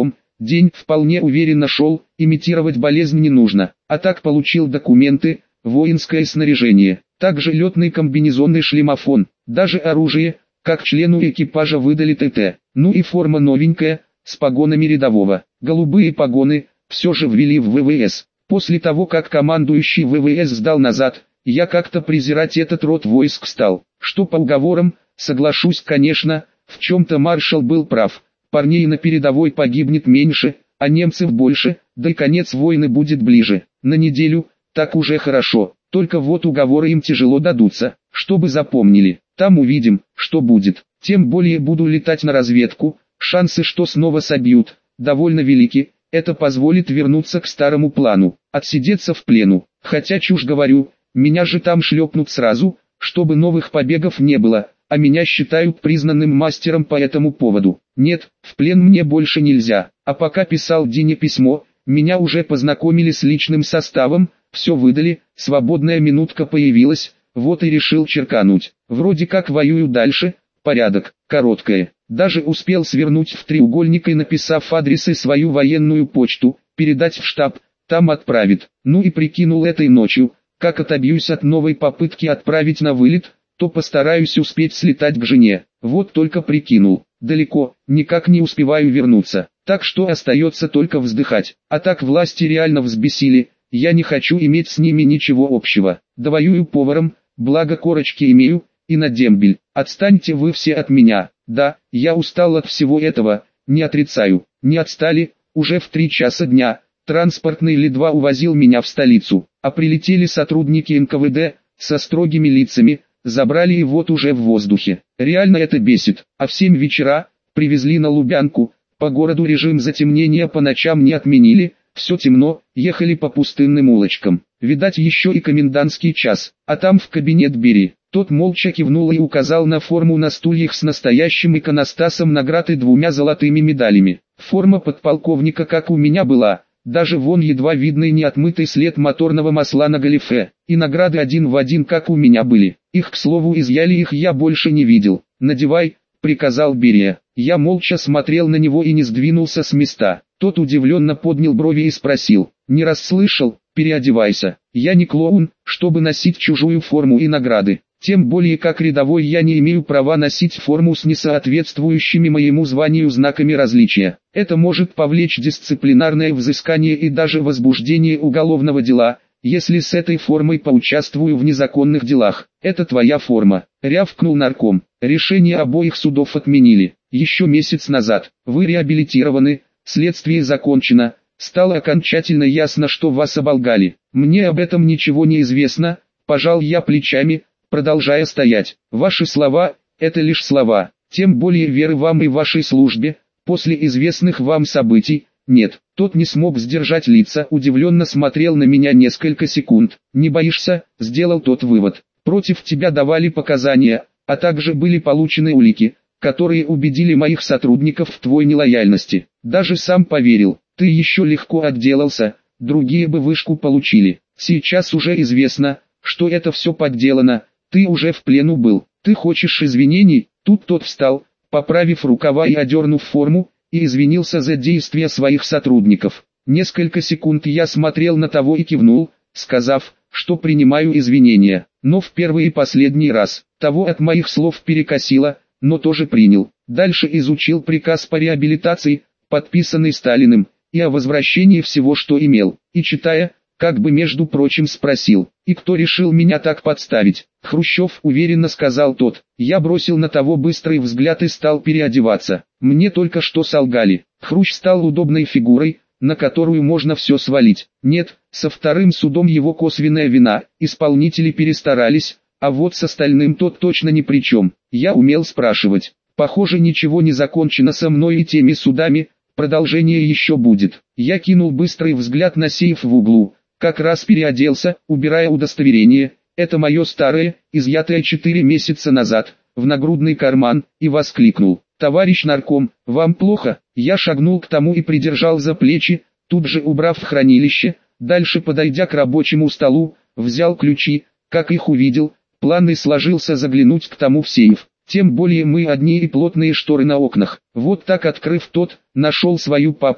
День вполне уверенно шел, имитировать болезнь не нужно. А так получил документы, воинское снаряжение, также летный комбинезон и шлемофон, даже оружие, как члену экипажа выдали ТТ. Ну и форма новенькая, с погонами рядового. Голубые погоны, все же ввели в ВВС. После того как командующий ВВС сдал назад, я как-то презирать этот род войск стал. Что по уговорам, соглашусь конечно, в чем-то маршал был прав. Парней на передовой погибнет меньше, а немцев больше, да и конец войны будет ближе. На неделю, так уже хорошо, только вот уговоры им тяжело дадутся, чтобы запомнили. Там увидим, что будет. Тем более буду летать на разведку, шансы, что снова собьют, довольно велики. Это позволит вернуться к старому плану, отсидеться в плену. Хотя чушь говорю, меня же там шлепнут сразу, чтобы новых побегов не было, а меня считают признанным мастером по этому поводу. Нет, в плен мне больше нельзя. А пока писал Дине письмо, меня уже познакомили с личным составом, все выдали, свободная минутка появилась, вот и решил черкануть. Вроде как воюю дальше, порядок, короткое. Даже успел свернуть в треугольник и, написав адрес и свою военную почту, передать в штаб, там отправит. Ну и прикинул этой ночью, как отобьюсь от новой попытки отправить на вылет, то постараюсь успеть слетать к жене. Вот только прикинул, далеко, никак не успеваю вернуться, так что остается только вздыхать. А так власти реально взбесили, я не хочу иметь с ними ничего общего. Довоюю поваром, благо корочки имею, и на дембель. Отстаньте вы все от меня. Да, я устал от всего этого, не отрицаю. Не отстали, уже в 3 часа дня, транспортный Ли-2 увозил меня в столицу, а прилетели сотрудники НКВД, со строгими лицами, забрали и вот уже в воздухе. Реально это бесит. А в 7 вечера, привезли на Лубянку, по городу режим затемнения по ночам не отменили, все темно, ехали по пустынным улочкам. Видать еще и комендантский час, а там в кабинет бери. Тот молча кивнул и указал на форму на стульях с настоящим иконостасом наград и 2 золотыми медалями. Форма подполковника как у меня была, даже вон едва видный неотмытый след моторного масла на галифе. И награды один в один как у меня были. Их, к слову, изъяли, их я больше не видел. «Надевай», — приказал Берия. Я молча смотрел на него и не сдвинулся с места. Тот удивленно поднял брови и спросил: «Не расслышал? Переодевайся. Я не клоун, чтобы носить чужую форму и награды. Тем более как рядовой я не имею права носить форму с несоответствующими моему званию знаками различия. Это может повлечь дисциплинарное взыскание и даже возбуждение уголовного дела, если с этой формой поучаствую в незаконных делах. Это твоя форма», — рявкнул нарком. «Решение обоих судов отменили. Еще месяц назад. Вы реабилитированы, следствие закончено. Стало окончательно ясно, что вас оболгали. Мне об этом ничего не известно», — пожал я плечами, продолжая стоять. «Ваши слова — это лишь слова, тем более веры вам и вашей службе, после известных вам событий, нет». Тот не смог сдержать лица, удивленно смотрел на меня несколько секунд. «Не боишься?» — сделал тот вывод. «Против тебя давали показания, а также были получены улики, которые убедили моих сотрудников в твоей нелояльности. Даже сам поверил, ты еще легко отделался, другие бы вышку получили. Сейчас уже известно, что это все подделано, ты уже в плену был. Ты хочешь извинений?» Тут тот встал, поправив рукава и одернув форму, и извинился за действия своих сотрудников. Несколько секунд я смотрел на того и кивнул, сказав, что принимаю извинения. Но в первый и последний раз. Того от моих слов перекосило, но тоже принял. Дальше изучил приказ по реабилитации, подписанный Сталиным, и о возвращении всего, что имел. И читая, как бы между прочим спросил: «И кто решил меня так подставить?» «Хрущев», — уверенно сказал тот. Я бросил на того быстрый взгляд и стал переодеваться. Мне только что солгали. Хрущ стал удобной фигурой, на которую можно все свалить. Нет, со вторым судом его косвенная вина, исполнители перестарались, а вот с остальным тот точно ни при чем. Я умел спрашивать. Похоже, ничего не закончено со мной и теми судами, продолжение еще будет. Я кинул быстрый взгляд на сейф в углу, как раз переоделся, убирая удостоверение, это мое старое, изъятое 4 месяца назад, в нагрудный карман, и воскликнул: «Товарищ нарком, вам плохо?» Я шагнул к тому и придержал за плечи, тут же убрав в хранилище, дальше подойдя к рабочему столу, взял ключи, как их увидел, план и сложился заглянуть к тому в сейф. Тем более мы одни и плотные шторы на окнах. Вот так открыв тот, нашел свою папку,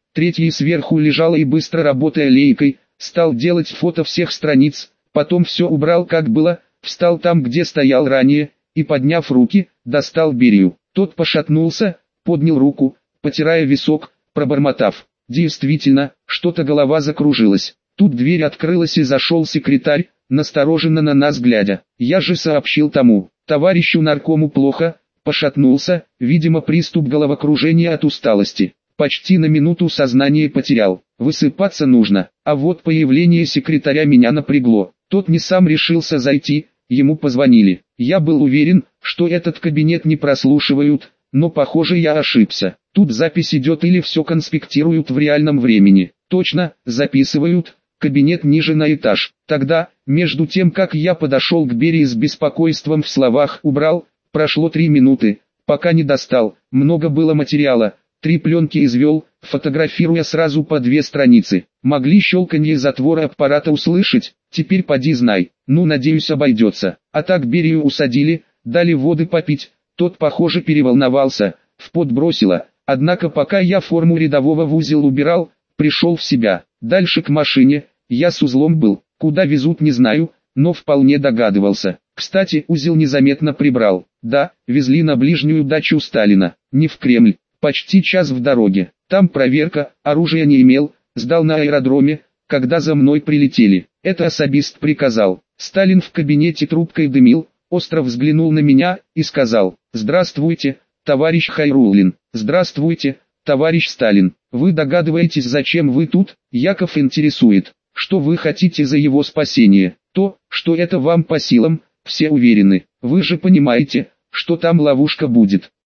третьей сверху лежала и быстро работая лейкой, стал делать фото всех страниц, потом все убрал как было, встал там где стоял ранее, и подняв руки, достал Берию. Тот пошатнулся, поднял руку, потирая висок, пробормотав. Действительно, что-то голова закружилась. Тут дверь открылась и зашел секретарь, настороженно на нас глядя. Я же сообщил тому, товарищу наркому плохо, пошатнулся, видимо приступ головокружения от усталости. Почти на минуту сознание потерял. Высыпаться нужно. А вот появление секретаря меня напрягло. Тот не сам решился зайти, ему позвонили. Я был уверен, что этот кабинет не прослушивают, но похоже я ошибся. Тут запись идет или все конспектируют в реальном времени. Точно, записывают. Кабинет ниже на этаж. Тогда, между тем как я подошел к Берии с беспокойством в словах «убрал», прошло 3 минуты, пока не достал, много было материала. 3 пленки извел, фотографируя сразу по 2 страницы. Могли щелканье затвора аппарата услышать, теперь поди знай. Ну надеюсь обойдется. А так Берию усадили, дали воды попить, тот похоже переволновался, в пот бросило. Однако пока я форму рядового в узел убирал, пришел в себя. Дальше к машине, я с узлом был, куда везут не знаю, но вполне догадывался. Кстати, узел незаметно прибрал. Да, везли на ближнюю дачу Сталина, не в Кремль. Почти час в дороге. Там проверка, оружия не имел, сдал на аэродроме, когда за мной прилетели. Это особист приказал. Сталин в кабинете трубкой дымил, остро взглянул на меня и сказал: «Здравствуйте, товарищ Хайруллин, здравствуйте, товарищ Сталин. Вы догадываетесь, зачем вы тут?» Яков интересует, что вы хотите за его спасение. То, что это вам по силам, все уверены. Вы же понимаете, что там ловушка будет.